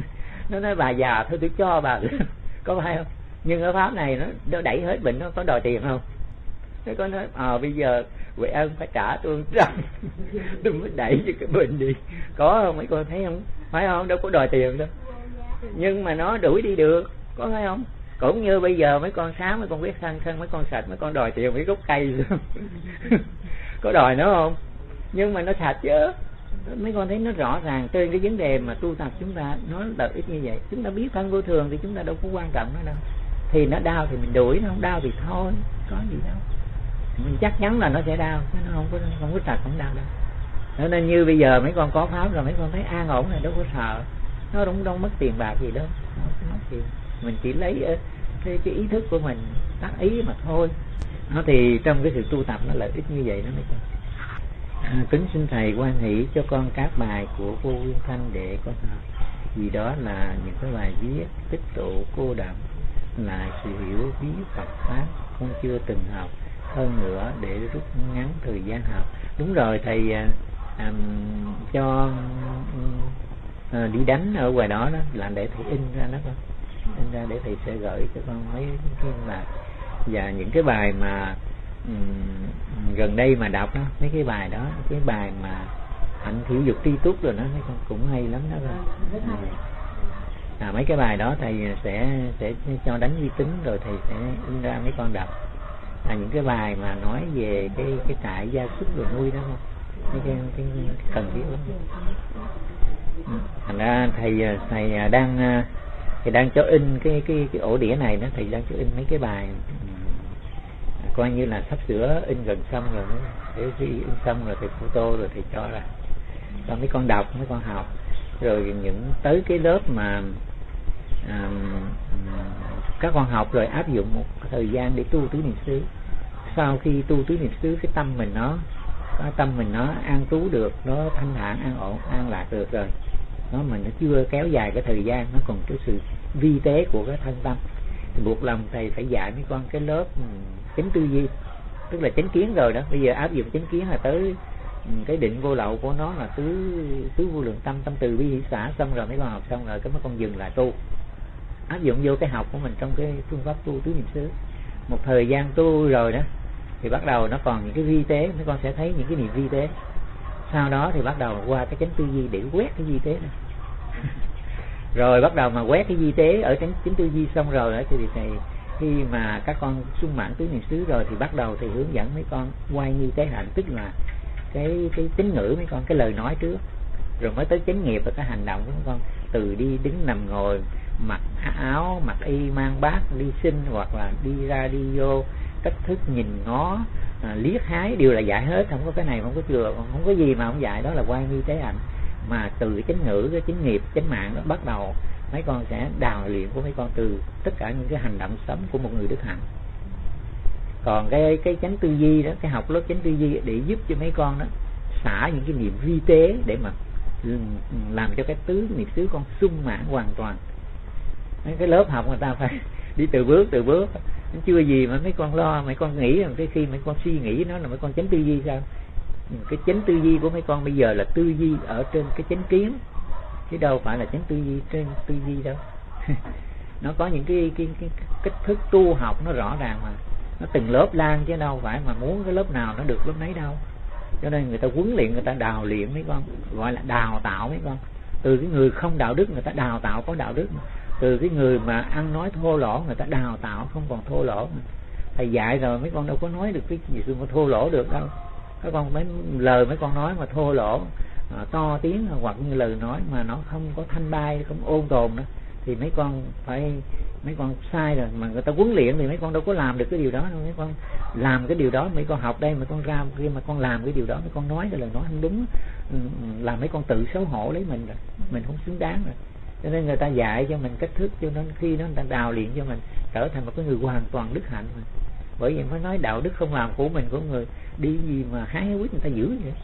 Nó nói bà già thôi tôi cho bà có phải không? Nhưng ở pháp này nó đẩy hết bệnh, nó có đòi tiền không? Nó có nói bây giờ Huệ Ân phải trả tôi 100 tôi mới đẩy cho cái bệnh đi. Có không mấy con thấy không? Phải không? Đâu có đòi tiền đâu. Nhưng mà nó đuổi đi được, có phải không? Cũng như bây giờ mấy con sáng, mấy con quét sân mấy con sạch, mấy con đòi tiền mấy gốc cây có đòi nó không? Nhưng mà nó sạch chứ. Mấy con thấy nó rõ ràng trên cái vấn đề mà tu tập chúng ta nó lợi ích như vậy. Chúng ta biết thân vô thường thì chúng ta đâu có quan trọng nó đâu. Thì nó đau thì mình đuổi, nó không đau thì thôi, có gì đâu. Mình chắc chắn là nó sẽ đau, nó không có sạch không đau đâu. Cho nên như bây giờ mấy con có pháp rồi mấy con thấy an ổn này, đâu có sợ. Nó đâu mất tiền bạc gì đâu, không mất tiền. Mình chỉ lấy cái ý thức của mình tác ý mà thôi. Nó thì trong cái sự tu tập nó lợi ích như vậy đó mấy con. Kính xin thầy quan hỷ cho con các bài của cô Nguyên Thanh để con học. Vì đó là những cái bài viết tích tụ cô đọng, là sự hiểu biết Phật pháp con chưa từng học. Hơn nữa để rút ngắn thời gian học. Đúng rồi thầy cho đi đánh ở ngoài đó là để thầy in ra đó con, in ra để thầy sẽ gửi cho con mấy cái bài và những cái bài mà gần đây mà đọc đó, mấy cái bài đó, cái bài mà hạnh thiểu dục tri túc rồi đó mấy con cũng hay lắm đó con. Mấy cái bài đó thầy sẽ cho đánh uy tín rồi thầy sẽ in ra mấy con đọc. Những cái bài mà nói về cái trại gia súc rồi nuôi đó không, cái cần thiết lắm. Thành ra thầy đang cho in cái ổ đĩa này đó, thầy đang cho in mấy cái bài coi như là sắp sửa in gần xong rồi, để khi in xong rồi thầy photo rồi thầy cho ra cho mấy con đọc, mấy con học. Rồi những tới cái lớp mà các con học rồi áp dụng một thời gian để tu tứ niệm xứ. Sau khi tu tứ niệm xứ, cái tâm mình nó an trú được, nó thanh thản an ổn an lạc được rồi, nó chưa kéo dài cái thời gian, nó còn cái sự vi tế của cái thân tâm, thì buộc lòng thầy phải dạy mấy con cái lớp chánh tư duy, tức là chánh kiến rồi đó. Bây giờ áp dụng chánh kiến là tới cái định vô lậu của nó là tứ vô lượng tâm, tâm từ bi hỷ xả. Xong rồi mấy con học xong rồi cái mấy con dừng lại tu, áp dụng vô cái học của mình trong cái phương pháp tu tứ niệm xứ. Một thời gian tu rồi đó thì bắt đầu nó còn những cái vi tế, mấy con sẽ thấy những cái niệm vi tế. Sau đó thì bắt đầu qua cái chánh tư duy để quét cái vi tế này rồi bắt đầu mà quét cái vi tế ở chánh tư duy xong rồi đó thì thầy, khi mà các con sung mãn tứ niệm xứ rồi thì bắt đầu thì hướng dẫn mấy con quay như tế hạnh, tức là cái tín ngữ mấy con, cái lời nói trước, rồi mới tới chánh nghiệp và cái hành động của mấy con, từ đi đứng nằm ngồi, mặc áo mặc y, mang bát đi sinh hoặc là đi ra đi vô, cách thức nhìn ngó, liếc hái đều là dạy hết, không có cái này không có chừa, không có gì mà không dạy. Đó là quan nghi tế hạnh. Mà từ cái chánh ngữ, cái chánh nghiệp, chánh mạng đó bắt đầu mấy con sẽ đào luyện của mấy con từ tất cả những cái hành động sống của một người đức hạnh. Còn cái chánh tư duy đó, cái học lớp chánh tư duy để giúp cho mấy con đó xả những cái niệm vi tế để mà làm cho cái tứ niệm xứ con sung mãn hoàn toàn. Cái lớp học người ta phải đi từ bước chưa gì mà mấy con lo, mấy con nghĩ rằng cái khi mấy con suy nghĩ nó là mấy con chánh tư duy sao? Cái chánh tư duy của mấy con bây giờ là tư duy ở trên cái chánh kiến, chứ đâu phải là chánh tư duy trên tư duy đâu. Nó có những cái cách thức tu học nó rõ ràng mà, nó từng lớp lan chứ đâu phải mà muốn cái lớp nào nó được lớp nấy đâu. Cho nên người ta huấn luyện, người ta đào luyện mấy con, gọi là đào tạo mấy con. Từ cái người không đạo đức người ta đào tạo có đạo đức, từ cái người mà ăn nói thô lỗ người ta đào tạo không còn thô lỗ. Thầy dạy rồi mấy con đâu có nói được cái gì mà thô lỗ được đâu. Các con mấy lời mấy con nói mà thô lỗ, to tiếng hoặc như lời nói mà nó không có thanh bay, không ôn tồn đó, thì mấy con sai rồi. Mà người ta huấn luyện thì mấy con đâu có làm được cái điều đó đâu. Mấy con làm cái điều đó, mấy con học đây mà con ra kia mà con làm cái điều đó, mấy con nói cái lời nói không đúng, làm mấy con tự xấu hổ lấy mình rồi, mình không xứng đáng rồi. Cho nên người ta dạy cho mình cách thức, cho nên khi nó người ta đào luyện cho mình trở thành một cái người hoàn toàn đức hạnh mà. Bởi vì mới nói đạo đức không làm của mình, của người đi gì mà hái quýt người ta giữ vậy.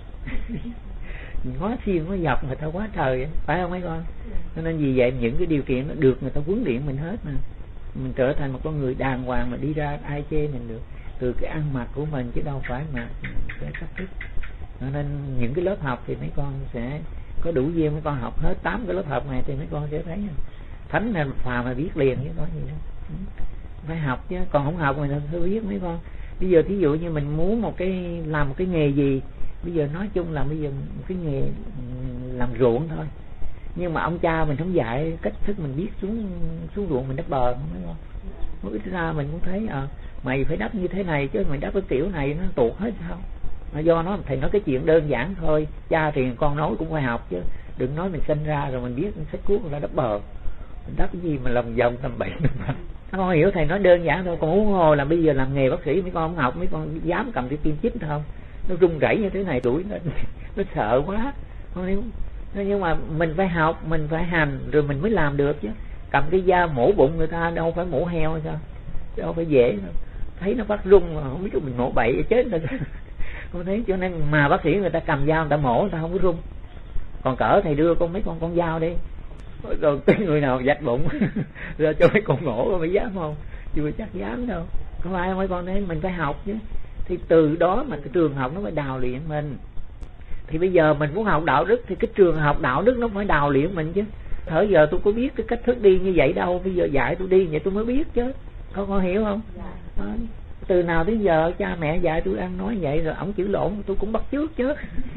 Ngó xiên ngó dọc người ta quá trời vậy, phải không mấy con? Cho nên vì vậy những cái điều kiện nó được người ta huấn luyện mình hết mà, mình trở thành một con người đàng hoàng mà đi ra ai chê mình được, từ cái ăn mặc của mình chứ đâu phải mà cái cách thức. Cho nên những cái lớp học thì mấy con sẽ có đủ duyên, mấy con học hết 8 cái lớp học này thì mấy con sẽ thấy thánh nên phà mà biết liền chứ nói gì đâu. Phải học chứ, còn không học mình không biết mấy con. Bây giờ thí dụ như mình muốn làm một cái nghề gì, bây giờ nói chung là bây giờ một cái nghề làm ruộng thôi, nhưng mà ông cha mình không dạy cách thức mình biết xuống ruộng mình đắp bờ, mấy con. Một ít ra mình cũng thấy mày phải đắp như thế này chứ mày đắp cái kiểu này nó tuột hết sao. Mà do nó thầy nói cái chuyện đơn giản thôi, cha thì con nói cũng phải học chứ, đừng nói mình sinh ra rồi mình biết sách cuốc người ta đắp bờ, mình đắp cái gì mà lòng vòng tầm bậy. Con hiểu thầy nói đơn giản thôi, còn huống hồ là bây giờ làm nghề bác sĩ mấy con không học, mấy con dám cầm cái kim chích không, nó rung rẩy như thế này đuổi nó sợ quá, không hiểu. Nhưng mà mình phải học, mình phải hành rồi mình mới làm được chứ. Cầm cái dao mổ bụng người ta đâu phải mổ heo sao, đâu phải dễ đâu. Thấy nó phát rung mà không biết mình mổ bậy chết rồi. Không thấy, cho nên mà bác sĩ người ta cầm dao người ta mổ người ta không có rung. Còn cỡ thầy đưa mấy con dao đi, rồi tới người nào dạch bụng rồi cho mấy con mổ rồi mới dám không? Chưa chắc dám đâu. Không phải mấy con đấy, mình phải học chứ. Thì từ đó mà cái trường học nó phải đào luyện mình. Thì bây giờ mình muốn học đạo đức thì cái trường học đạo đức nó phải đào luyện mình chứ. Thời giờ tôi có biết cái cách thức đi như vậy đâu, bây giờ dạy tôi đi vậy tôi mới biết chứ. Con hiểu không? Từ nào tới giờ cha mẹ dạy tôi ăn nói vậy, rồi ổng chữ lộn tôi cũng bắt chước chứ.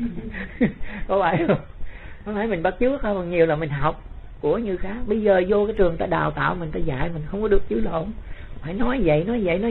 Có phải không? Không phải mình bắt chước không, còn nhiều là mình học của như khác. Bây giờ vô cái trường ta đào tạo mình, ta dạy mình không có được chữ lộn, phải nói vậy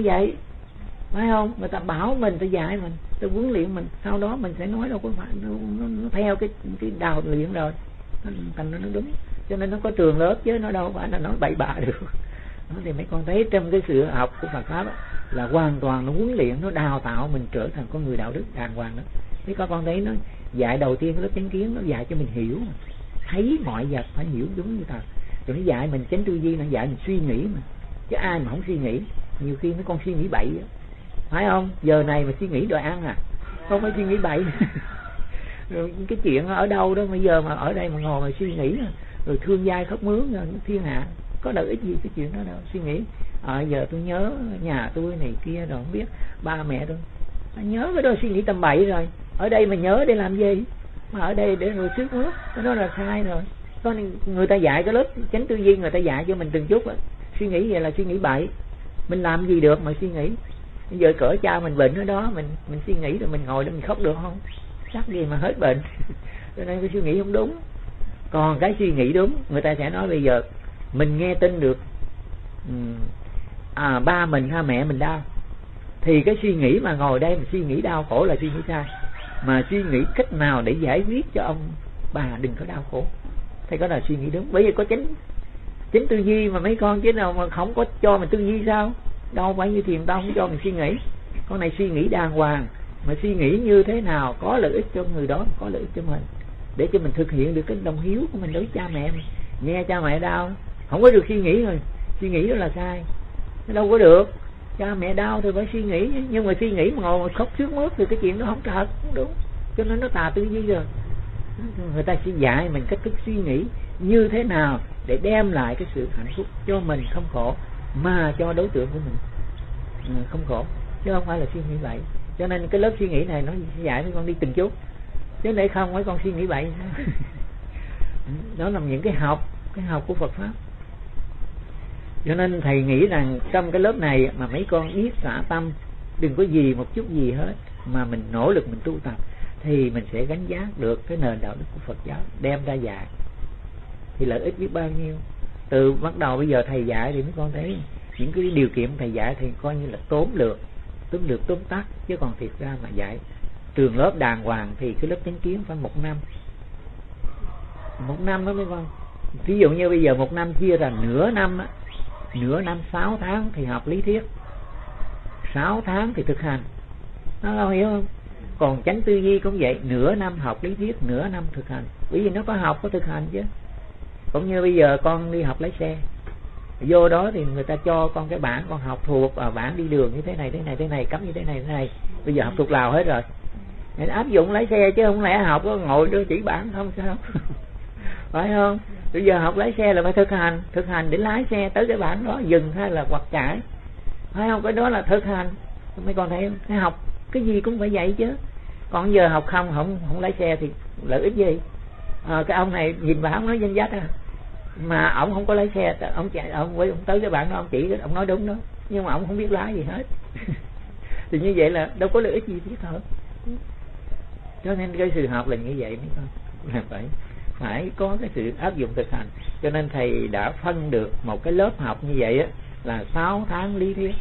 phải không? Người ta bảo mình, ta dạy mình, ta huấn luyện mình, sau đó mình sẽ nói đâu có phải nó theo cái đào luyện rồi thành nó đúng. Cho nên nó có trường lớp chứ nó đâu phải là nói bậy bạ được. Đó, thì mấy con thấy trong cái sự học của Phật pháp đó, là hoàn toàn nó huấn luyện, nó đào tạo mình trở thành con người đạo đức đàng hoàng đó. Thế con thấy nó dạy đầu tiên cái lớp chánh kiến nó dạy cho mình hiểu mà. Thấy mọi vật phải hiểu đúng như thật. Rồi nó dạy mình chánh tư duy, nó dạy mình suy nghĩ mà. Chứ ai mà không suy nghĩ, nhiều khi mấy con suy nghĩ bậy đó. Phải không? Giờ này mà suy nghĩ đòi ăn à, không phải suy nghĩ bậy. Rồi cái chuyện ở đâu đó, bây giờ mà ở đây mà ngồi mà suy nghĩ rồi thương giai khóc mướn rồi thiên hạ, có lợi ích gì cái chuyện đó đâu. Suy nghĩ giờ tôi nhớ nhà tôi này kia rồi không biết ba mẹ tôi, nhớ cái đó suy nghĩ tầm bậy rồi. Ở đây mà nhớ để làm gì, mà ở đây để rồi xước nước, cái đó là sai rồi. Có người ta dạy cái lớp chánh tư duy, người ta dạy cho mình từng chút đó. Suy nghĩ vậy là suy nghĩ bậy, mình làm gì được mà suy nghĩ. Bây giờ cỡ cha mình bệnh ở đó, mình suy nghĩ rồi mình ngồi đó mình khóc được không? Chắc gì mà hết bệnh. Cho nên cái suy nghĩ không đúng. Còn cái suy nghĩ đúng, người ta sẽ nói bây giờ mình nghe tin được ba mình hay mẹ mình đau, thì cái suy nghĩ mà ngồi đây mà suy nghĩ đau khổ là suy nghĩ sai. Mà suy nghĩ cách nào để giải quyết cho ông bà đừng có đau khổ, thì có là suy nghĩ đúng. Bởi vì có chính tư duy mà mấy con, chứ nào mà không có cho mình tư duy sao? Đâu phải như thiền tông không cho mình suy nghĩ. Con này suy nghĩ đàng hoàng, mà suy nghĩ như thế nào có lợi ích cho người đó, có lợi ích cho mình, để cho mình thực hiện được cái lòng hiếu của mình đối với cha mẹ mình. Nghe cha mẹ đau không có được suy nghĩ, rồi suy nghĩ đó là sai, nó đâu có được. Cha mẹ đau thì phải suy nghĩ, nhưng mà suy nghĩ mà ngồi mà khóc sướt mướt thì cái chuyện đó không thật, không đúng. Cho nên nó tà tư duy rồi. Người ta sẽ dạy mình cách thức suy nghĩ như thế nào để đem lại cái sự hạnh phúc cho mình không khổ, mà cho đối tượng của mình không khổ, chứ không phải là suy nghĩ vậy. Cho nên cái lớp suy nghĩ này nó sẽ dạy mấy con đi từng chút, chứ để không mấy con suy nghĩ bậy. Đó là những cái học của Phật pháp. Cho nên thầy nghĩ rằng trong cái lớp này mà mấy con biết xả tâm, đừng có gì một chút gì hết, mà mình nỗ lực mình tu tập, thì mình sẽ gánh vác được cái nền đạo đức của Phật giáo đem ra dạy. Thì lợi ích biết bao nhiêu. Từ bắt đầu bây giờ thầy dạy thì mấy con thấy những cái điều kiện thầy dạy thì coi như là tóm lược tóm tắt, chứ còn thiệt ra mà dạy trường lớp đàng hoàng thì cái lớp chánh kiến phải 1 năm. 1 năm đó mấy con. Ví dụ như bây giờ 1 năm chia ra nửa năm 6 tháng thì học lý thuyết, 6 tháng thì thực hành. Nó đâu hiểu không? Còn chánh tư duy cũng vậy, nửa năm học lý thuyết, nửa năm thực hành. Bởi vì nó có học có thực hành chứ. Cũng như bây giờ con đi học lái xe, vô đó thì người ta cho con cái bảng, con học thuộc bảng đi đường như thế này, cấm như thế này. Bây giờ học thuộc lào hết rồi, nên áp dụng lái xe, chứ không lẽ học có ngồi đưa chỉ bảng không sao? Phải không? Bây giờ học lái xe là phải thực hành để lái xe tới cái bảng đó, dừng hay là quặt chạy, phải không? Cái đó là thực hành. Mấy con thấy không? Cái học cái gì cũng phải vậy chứ. Còn giờ học không lái xe thì lợi ích gì? Cái ông này nhìn vào nói danh dách mà ổng không có lái xe, ông tới cái bạn đó ông chỉ, ông nói đúng đó, nhưng mà ổng không biết lái gì hết. Thì như vậy là đâu có lợi ích gì thiết thực. Cho nên cái sự học là như vậy mấy con, là phải có cái sự áp dụng thực hành. Cho nên thầy đã phân được một cái lớp học như vậy á là 6 tháng lý thuyết.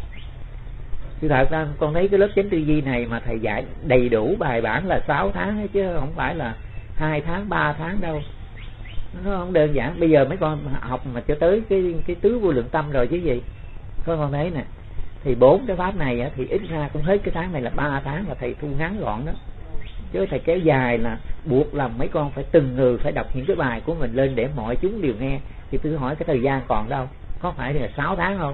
Sự thật ra con thấy cái lớp chánh tư duy này mà thầy dạy đầy đủ bài bản là 6 tháng ấy, chứ không phải là 2 tháng 3 tháng đâu. Nó không đơn giản. Bây giờ mấy con học mà cho tới cái tứ vô lượng tâm rồi chứ gì. Con thấy nè, thì 4 cái pháp này á, thì ít ra cũng hết cái tháng này là 3 tháng là thầy thu ngắn gọn đó. Chứ thầy kéo dài là buộc làm mấy con phải từng người phải đọc những cái bài của mình lên để mọi chúng đều nghe. Thì tôi hỏi cái thời gian còn đâu, có phải là 6 tháng không?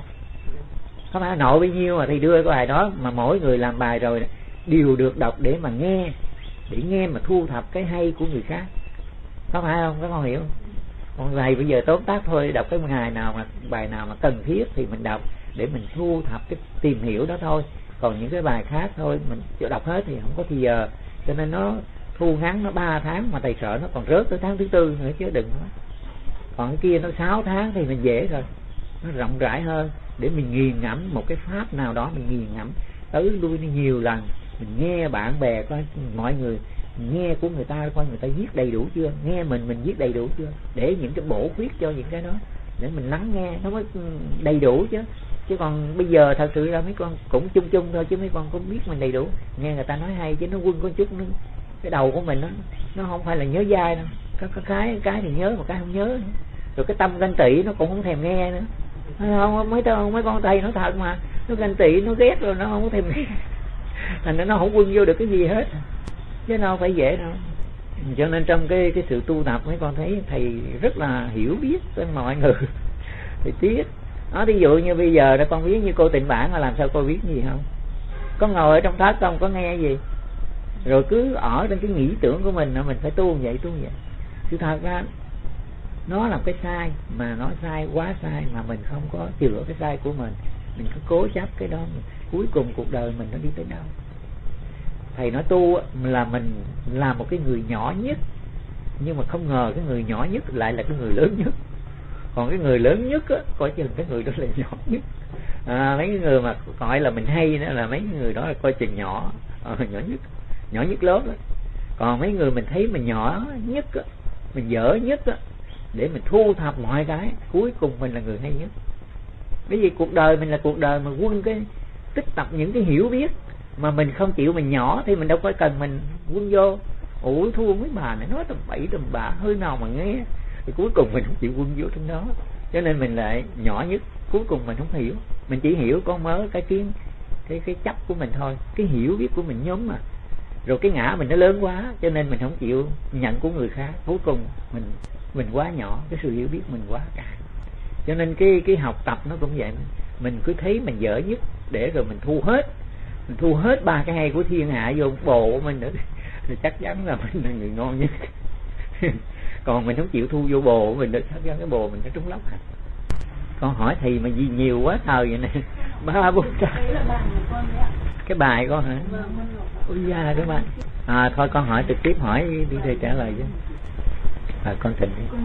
Có phải nội bao nhiêu mà thầy đưa cái bài đó mà mỗi người làm bài rồi đều được đọc để mà nghe, để nghe mà thu thập cái hay của người khác, có phải không? Các con hiểu không? Còn thầy bây giờ tóm tắt thôi, đọc cái bài nào mà cần thiết thì mình đọc để mình thu thập cái tìm hiểu đó thôi. Còn những cái bài khác thôi mình chưa đọc hết thì không có thì giờ, cho nên nó thu ngắn nó 3 tháng mà thầy sợ nó còn rớt tới tháng thứ 4 nữa chứ đừng nói. Còn cái kia nó 6 tháng thì mình dễ rồi, nó rộng rãi hơn để mình nghiền ngẫm một cái pháp nào đó, mình nghiền ngẫm tới lui đi nhiều lần, mình nghe bạn bè coi mọi người nghe của người ta coi người ta viết đầy đủ chưa, nghe mình viết đầy đủ chưa, để những cái bổ khuyết cho những cái đó để mình lắng nghe nó mới đầy đủ chứ. Chứ còn bây giờ thật sự ra mấy con cũng chung chung thôi, chứ mấy con cũng biết mình đầy đủ, nghe người ta nói hay chứ nó quân có chút nó, cái đầu của mình nó không phải là nhớ dai đâu, có cái thì nhớ mà cái không nhớ. Rồi cái tâm ganh tị nó cũng không thèm nghe nữa. Không, mấy con thầy nói thật mà, nó ganh tị nó ghét rồi nó không có thèm nghe, thành ra nó không quân vô được cái gì hết, chứ đâu phải dễ đâu. Cho nên trong cái sự tu tập mấy con thấy thầy rất là hiểu biết với mọi người. Thầy biết nó, ví dụ như bây giờ con biết như cô Tịnh Bản là làm sao cô biết gì không? Con ngồi ở trong thất không có nghe gì, rồi cứ ở trên cái nghĩ tưởng của mình phải tu vậy. Sự thật ra nó là cái sai, mà nó sai quá sai mà mình không có chữa cái sai của mình cứ cố chấp cái đó, cuối cùng cuộc đời mình nó đi tới đâu? Thầy nói tu là mình là một cái người nhỏ nhất, nhưng mà không ngờ cái người nhỏ nhất lại là cái người lớn nhất. Còn cái người lớn nhất á, coi chừng cái người đó là nhỏ nhất. Mấy cái người mà gọi là mình hay nữa là mấy người đó là coi chừng nhỏ nhất lớn đó. Còn mấy người mình thấy mình nhỏ nhất á, mình dở nhất á, để mình thu thập mọi cái, cuối cùng mình là người hay nhất. Bởi vì cuộc đời mình là cuộc đời mà quân cái tích tập những cái hiểu biết, mà mình không chịu mình nhỏ thì mình đâu có cần mình quân vô. Ủa thua mấy bà này nói tầm bậy tầm bạ, hơi nào mà nghe, thì cuối cùng mình không chịu quân vô trong đó. Cho nên mình lại nhỏ nhất, cuối cùng mình không hiểu, mình chỉ hiểu con mớ cái kiến cái chấp của mình thôi, cái hiểu biết của mình nhóm mà. Rồi cái ngã mình nó lớn quá, cho nên mình không chịu nhận của người khác, cuối cùng mình quá nhỏ, cái sự hiểu biết mình quá cạn. Cho nên cái học tập nó cũng vậy, mình cứ thấy mình dở nhất để rồi mình thu hết 3 cái hay của thiên hạ vô bồ của mình nữa thì chắc chắn là mình là người ngon nhất. Còn mình không chịu thu vô bồ của mình được, chắc chắn cái bồ mình nó trúng lóc hả? Con hỏi thì mà gì nhiều quá thời vậy nè, 3-4 cái bài con hả? Ôi da các bạn. Thôi con hỏi trực tiếp, hỏi đi thầy trả lời chứ. Con thịnh đi.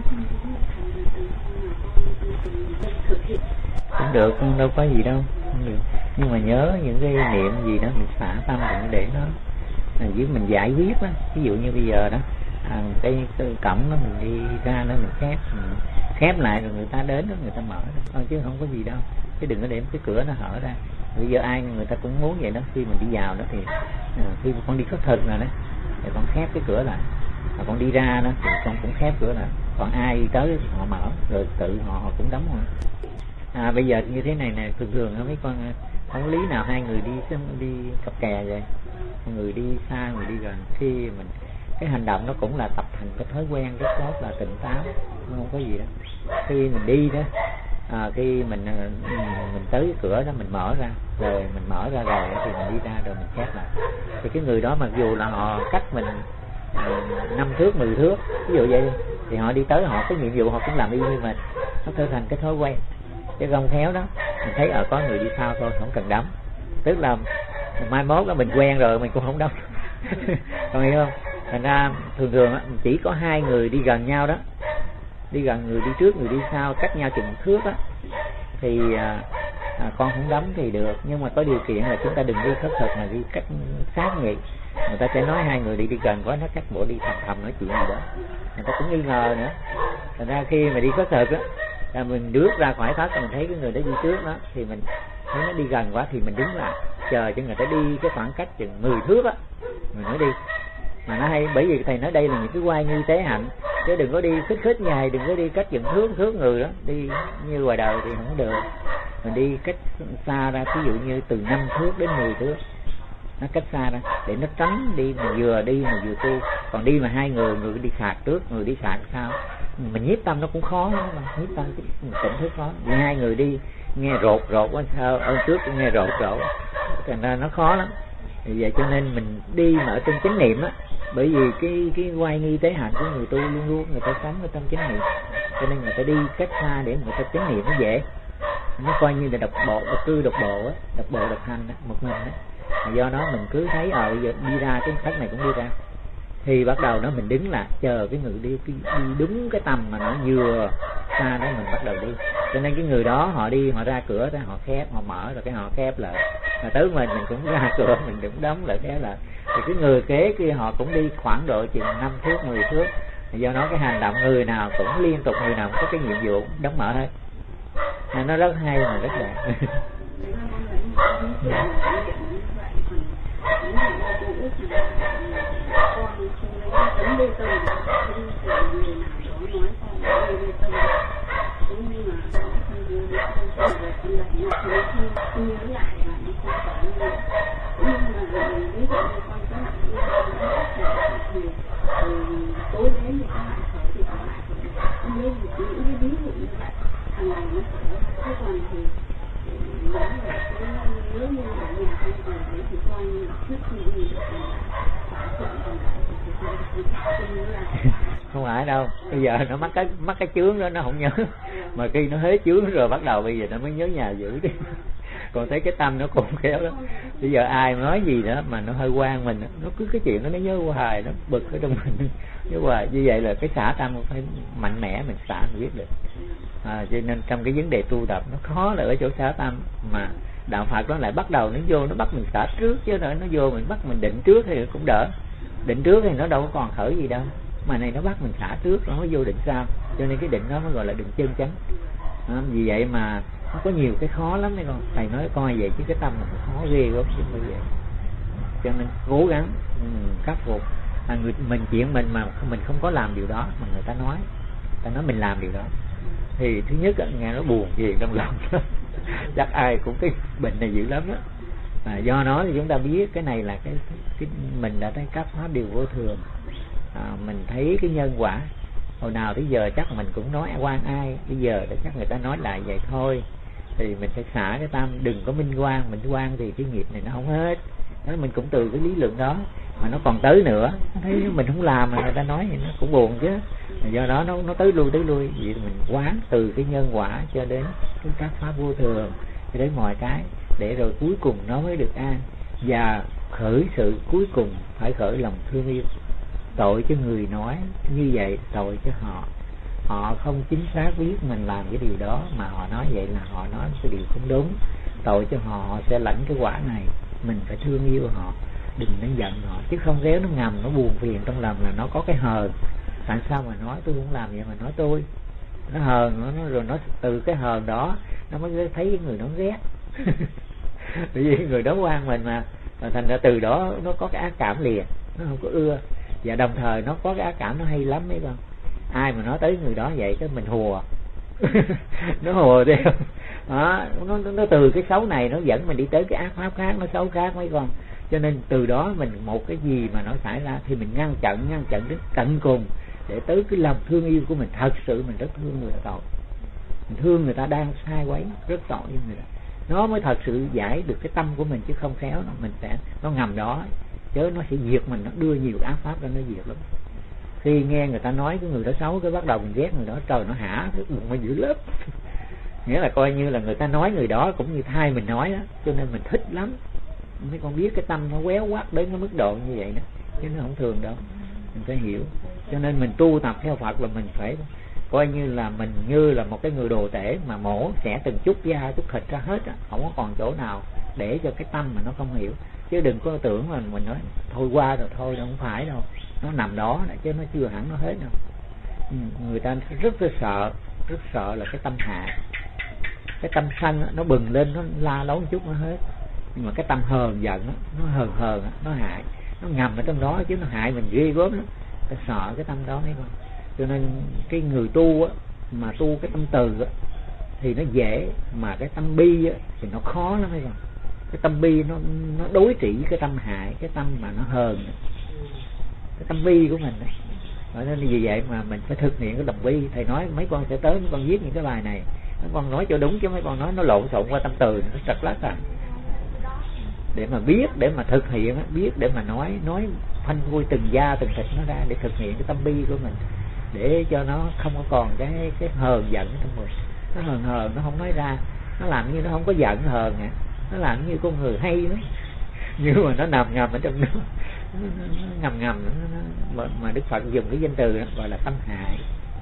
Cũng được, con đâu có gì đâu, không được. Nhưng mà nhớ những cái niệm gì đó mình xả tâm mình để nó với mình giải quyết đó. Ví dụ như bây giờ đó, cái cổng đó mình đi ra nó mình khép lại rồi người ta đến đó người ta mở đó. Thôi chứ không có gì đâu, chứ đừng có để cái cửa nó hở ra. Bây giờ ai người ta cũng muốn vậy đó, khi mình đi vào đó thì khi con đi khất thực rồi đó thì con khép cái cửa lại, và con đi ra đó thì con cũng khép cửa lại. Còn ai đi tới họ mở rồi tự họ cũng đóng rồi. Bây giờ như thế này nè, thường mấy con không lý nào hai người đi cặp kè vậy, một người đi xa người đi gần, khi mình cái hành động nó cũng là tập thành cái thói quen rất tốt, là tỉnh táo, không có gì đó. Khi mình đi đó, khi mình tới cái cửa đó mình mở ra rồi thì mình đi ra rồi mình khép lại. Thì cái người đó mặc dù là họ cách mình 5 thước 10 thước ví dụ vậy, thì họ đi tới họ cái nhiệm vụ họ cũng làm y như mình, nó trở thành cái thói quen. Chứ không khéo đó mình thấy có người đi sau thôi không cần đấm, tức là mai mốt đó mình quen rồi mình cũng không đấm. Còn hiểu không? Thành ra thường chỉ có 2 người đi gần nhau đó đi gần người đi trước người đi sau cách nhau chừng 1 thước á, thì con không đấm thì được, nhưng mà có điều kiện là chúng ta đừng đi khất thực mà đi cách sát nghịch. Người ta sẽ nói hai người đi gần quá, nó cách bộ đi thầm thầm nói chuyện gì đó, người ta cũng nghi ngờ nữa. Thành ra khi mà đi khất thực á, là mình bước ra khỏi thất, mình thấy cái người đó đi trước đó, thì mình thấy nó đi gần quá thì mình đứng lại chờ cho người ta đi cái khoảng cách chừng 10 thước á mình mới đi. Mà nó hay, bởi vì thầy nói đây là những cái oai nghi tế hạnh, chứ đừng có đi khích nhài, đừng có đi cách chừng thước người đó, đi như ngoài đời thì không được. Mình đi cách xa ra, ví dụ như từ 5 thước đến 10 thước, nó cách xa ra để nó tránh đi mà vừa tu. Còn đi mà hai người đi sạc trước, người đi sạc sau, mình nhiếp tâm nó cũng khó lắm, mà nhiếp tâm mình tỉnh thức khó. Vì hai người đi nghe rột ở sau, ở trước cũng nghe rột, thành ra nó khó lắm. Vì vậy cho nên mình đi mà ở trong chánh niệm á, bởi vì cái oai nghi tế hạnh của người tu luôn luôn người ta sống ở trong chánh niệm, cho nên người ta đi cách xa để người ta chánh niệm nó dễ. Nó coi như là độc bộ độc hành đó, một mình đó. Do đó mình cứ thấy giờ đi ra cái thất này cũng đi ra, thì bắt đầu mình đứng là chờ cái người đi đúng cái tầm mà nó vừa xa đó mình bắt đầu đi. Cho nên cái người đó họ đi, họ ra cửa đó, họ khép, họ mở rồi cái họ khép lại, mà tới mình cũng ra cửa, mình cũng đóng lại khép lại. Thì cái người kế kia họ cũng đi khoảng độ chừng 5 thước 10 thước. Do đó cái hành động người nào cũng liên tục, người nào cũng có cái nhiệm vụ đóng mở hết. Nên nó rất hay mà rất đẹp. Không phải đâu, bây giờ nó mắc cái chướng đó nó không nhớ, mà khi nó hết chướng rồi bắt đầu bây giờ nó mới nhớ nhà giữ đi. Còn thấy cái tâm nó cũng khéo lắm. Bây giờ ai nói gì đó mà nó hơi quan mình, nó cứ cái chuyện đó nó nhớ hoài, nó bực ở trong mình nhớ hoài. Như vậy là cái xả tâm phải mạnh mẽ, mình xả mình biết được. Cho nên trong cái vấn đề tu tập nó khó là ở chỗ xả tâm, mà đạo Phật nó lại bắt đầu nó vô nó bắt mình xả trước, chứ nó vô mình bắt mình định trước thì cũng đỡ. Định trước thì nó đâu có còn khởi gì đâu, mà này nó bắt mình xả trước nó mới vô định sau, cho nên cái định đó mới gọi là định chân chánh. Vì vậy mà nó có nhiều cái khó lắm đấy con. Thầy nói coi vậy chứ cái tâm mình khó ghê gớm chứ không vậy. Cho nên cố gắng khắc phục. Mình chuyện mình mà mình không có làm điều đó mà người ta nói mình làm điều đó, thì thứ nhất nghe nó buồn gì trong lòng. Chắc ai cũng cái bệnh này dữ lắm đó. Do đó thì chúng ta biết cái này là cái mình đã thấy các pháp điều vô thường. Mình thấy cái nhân quả. Hồi nào tới giờ chắc mình cũng nói quan ai, bây giờ thì chắc người ta nói lại vậy thôi. Thì mình phải xả cái tâm, đừng có minh quan thì cái nghiệp này nó không hết. Đó, mình cũng từ cái lý luận đó mà nó còn tới nữa, thấy mình không làm mà người ta nói thì nó cũng buồn chứ. Do đó nó tới lui vậy mình quán từ cái nhân quả cho đến cái các pháp vô thường, cho đến mọi cái, để rồi cuối cùng nó mới được an. Và khởi sự cuối cùng phải khởi lòng thương yêu. Tội cho người nói như vậy, tội cho họ không chính xác biết mình làm cái điều đó, mà họ nói vậy là họ nói cái điều không đúng. Tội cho họ sẽ lãnh cái quả này. Mình phải thương yêu họ, đừng nên giận họ, chứ không réo nó ngầm, nó buồn phiền trong lòng là nó có cái hờn. Tại sao mà nói tôi không làm vậy mà nói tôi? Nó hờn, rồi nó từ cái hờn đó nó mới thấy cái người nó ghét. Bởi vì người đó quan mình mà thành ra từ đó nó có cái ác cảm liền, nó không có ưa. Và đồng thời nó có cái ác cảm nó hay lắm mấy con. Ai mà nói tới người đó vậy cái mình hùa. Nó hùa theo đó, nó từ cái xấu này nó dẫn mình đi tới cái ác pháp khác, nó xấu khác mấy con. Cho nên từ đó mình một cái gì mà nó xảy ra thì mình ngăn chặn đến tận cùng, để tới cái lòng thương yêu của mình. Thật sự mình rất thương người ta tội, mình thương người ta đang sai quấy, rất tội với người ta. Nó mới thật sự giải được cái tâm của mình, chứ không khéo mình sẽ nó ngầm đó, chứ nó sẽ diệt mình, nó đưa nhiều ác pháp ra nó diệt lắm. Khi nghe người ta nói cái người đó xấu, cái bắt đầu mình ghét người đó, trời nó hả cái bụng nó dữ lắm. Nghĩa là coi như là người ta nói người đó cũng như thay mình nói đó, cho nên mình thích lắm. Mấy con biết cái tâm nó quéo quắt đến cái mức độ như vậy đó, chứ nó không thường đâu. Mình phải hiểu. Cho nên mình tu tập theo Phật là mình phải coi như là mình như là một cái người đồ tể mà mổ xẻ từng chút da chút thịt ra hết á, không có còn chỗ nào để cho cái tâm mà nó không hiểu. Chứ đừng có tưởng là mình nói thôi qua rồi thôi, đâu không phải đâu, nó nằm đó chứ nó chưa hẳn nó hết đâu. Người ta rất sợ là cái tâm hạ, cái tâm sân nó bừng lên, nó la lối một chút nó hết. Nhưng mà cái tâm hờn giận nó hờn nó hại, nó ngầm ở trong đó chứ nó hại mình ghê gớm lắm. Ta sợ cái tâm đó đấy con. Cho nên cái người tu á, mà tu cái tâm từ á, thì nó dễ, mà cái tâm bi á, thì nó khó lắm đấy con. Cái tâm bi nó đối trị với cái tâm hại, cái tâm mà nó hờn, cái tâm bi của mình đấy. Nên vì vậy mà mình phải thực hiện cái lòng bi. Thầy nói mấy con sẽ tới mấy con viết những cái bài này, mấy con nói cho đúng chứ mấy con nói nó lộn xộn qua tâm từ nó trật lắc à. Để mà biết, để mà thực hiện, biết để mà nói phanh phui từng da từng thịt nó ra, để thực hiện cái tâm bi của mình, để cho nó không có còn cái hờn giận trong mình. Nó hờn nó không nói ra, nó làm như nó không có giận hờn à, nó làm như con người hay lắm, nhưng mà nó nằm ngầm ở trong đó, nó ngầm mà Đức Phật dùng cái danh từ đó gọi là tâm hại.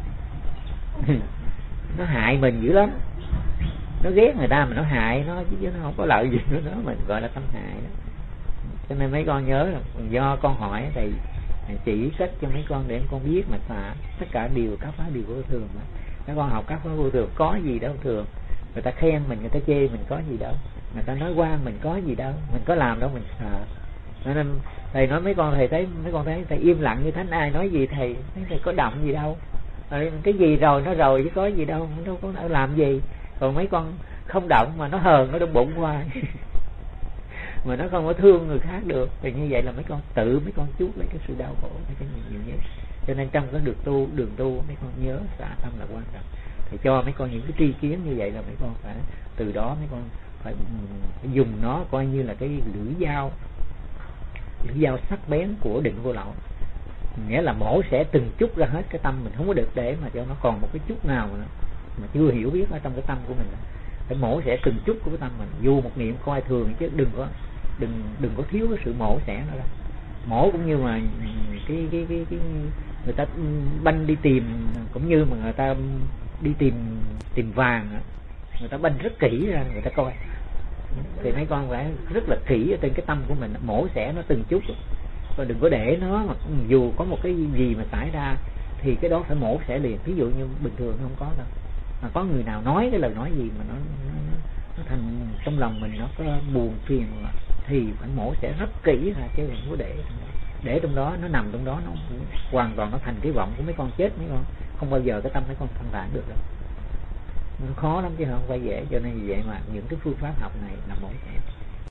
Nó hại mình dữ lắm, nó ghét người ta mà nó hại nó chứ nó không có lợi gì nữa, đó mình gọi là tâm hại đó. Cho nên mấy con nhớ là do con hỏi thì chỉ cách cho mấy con để con biết mà tất cả đều các pháp đều vô thường mà. Các con học các pháp vô thường có gì đâu thường. Người ta khen mình, người ta chê mình có gì đâu, người ta nói qua mình có gì đâu, mình có làm đâu mình sợ. Cho nên thầy nói mấy con, mấy con thấy thầy im lặng như thánh, ai nói gì thầy có động gì đâu. Cái gì rồi nó rồi chứ có gì đâu có làm gì. Còn mấy con không động mà nó hờn, nó đau bụng hoài mà nó không có thương người khác được, thì như vậy là mấy con chuốc lấy cái sự đau khổ cái nhiều nhất. Cho nên trong cái đường tu mấy con nhớ xả tâm là quan trọng. Thì cho mấy con những cái tri kiến như vậy là mấy con phải từ đó mấy con phải dùng nó coi như là cái lưỡi dao sắc bén của định vô lậu. Nghĩa là mổ sẽ từng chút ra hết cái tâm mình, không có được để mà cho nó còn một cái chút nào mà chưa hiểu biết ở trong cái tâm của mình. Phải mổ xẻ từng chút của cái tâm mình, dù một niệm coi thường chứ đừng có thiếu cái sự mổ xẻ nữa. Mổ cũng như mà cái người ta banh đi tìm, cũng như mà người ta đi tìm vàng, người ta banh rất kỹ ra người ta coi. Thì mấy con phải rất là kỹ ở trên cái tâm của mình, mổ xẻ nó từng chút, và đừng có để nó mà dù có một cái gì mà xảy ra thì cái đó phải mổ xẻ liền. Ví dụ như bình thường không có đâu, mà có người nào nói cái lời nói gì mà nó thành trong lòng mình nó có buồn phiền thì phải mổ xẻ rất kỹ ra, chứ đừng có để trong đó, nó nằm trong đó, nó hoàn toàn nó thành cái vọng của mấy con chết. Mấy con không bao giờ cái tâm mấy con thanh thản được đâu, nó khó lắm chứ không phải dễ. Cho nên vì vậy mà những cái phương pháp học này là mổ xẻ.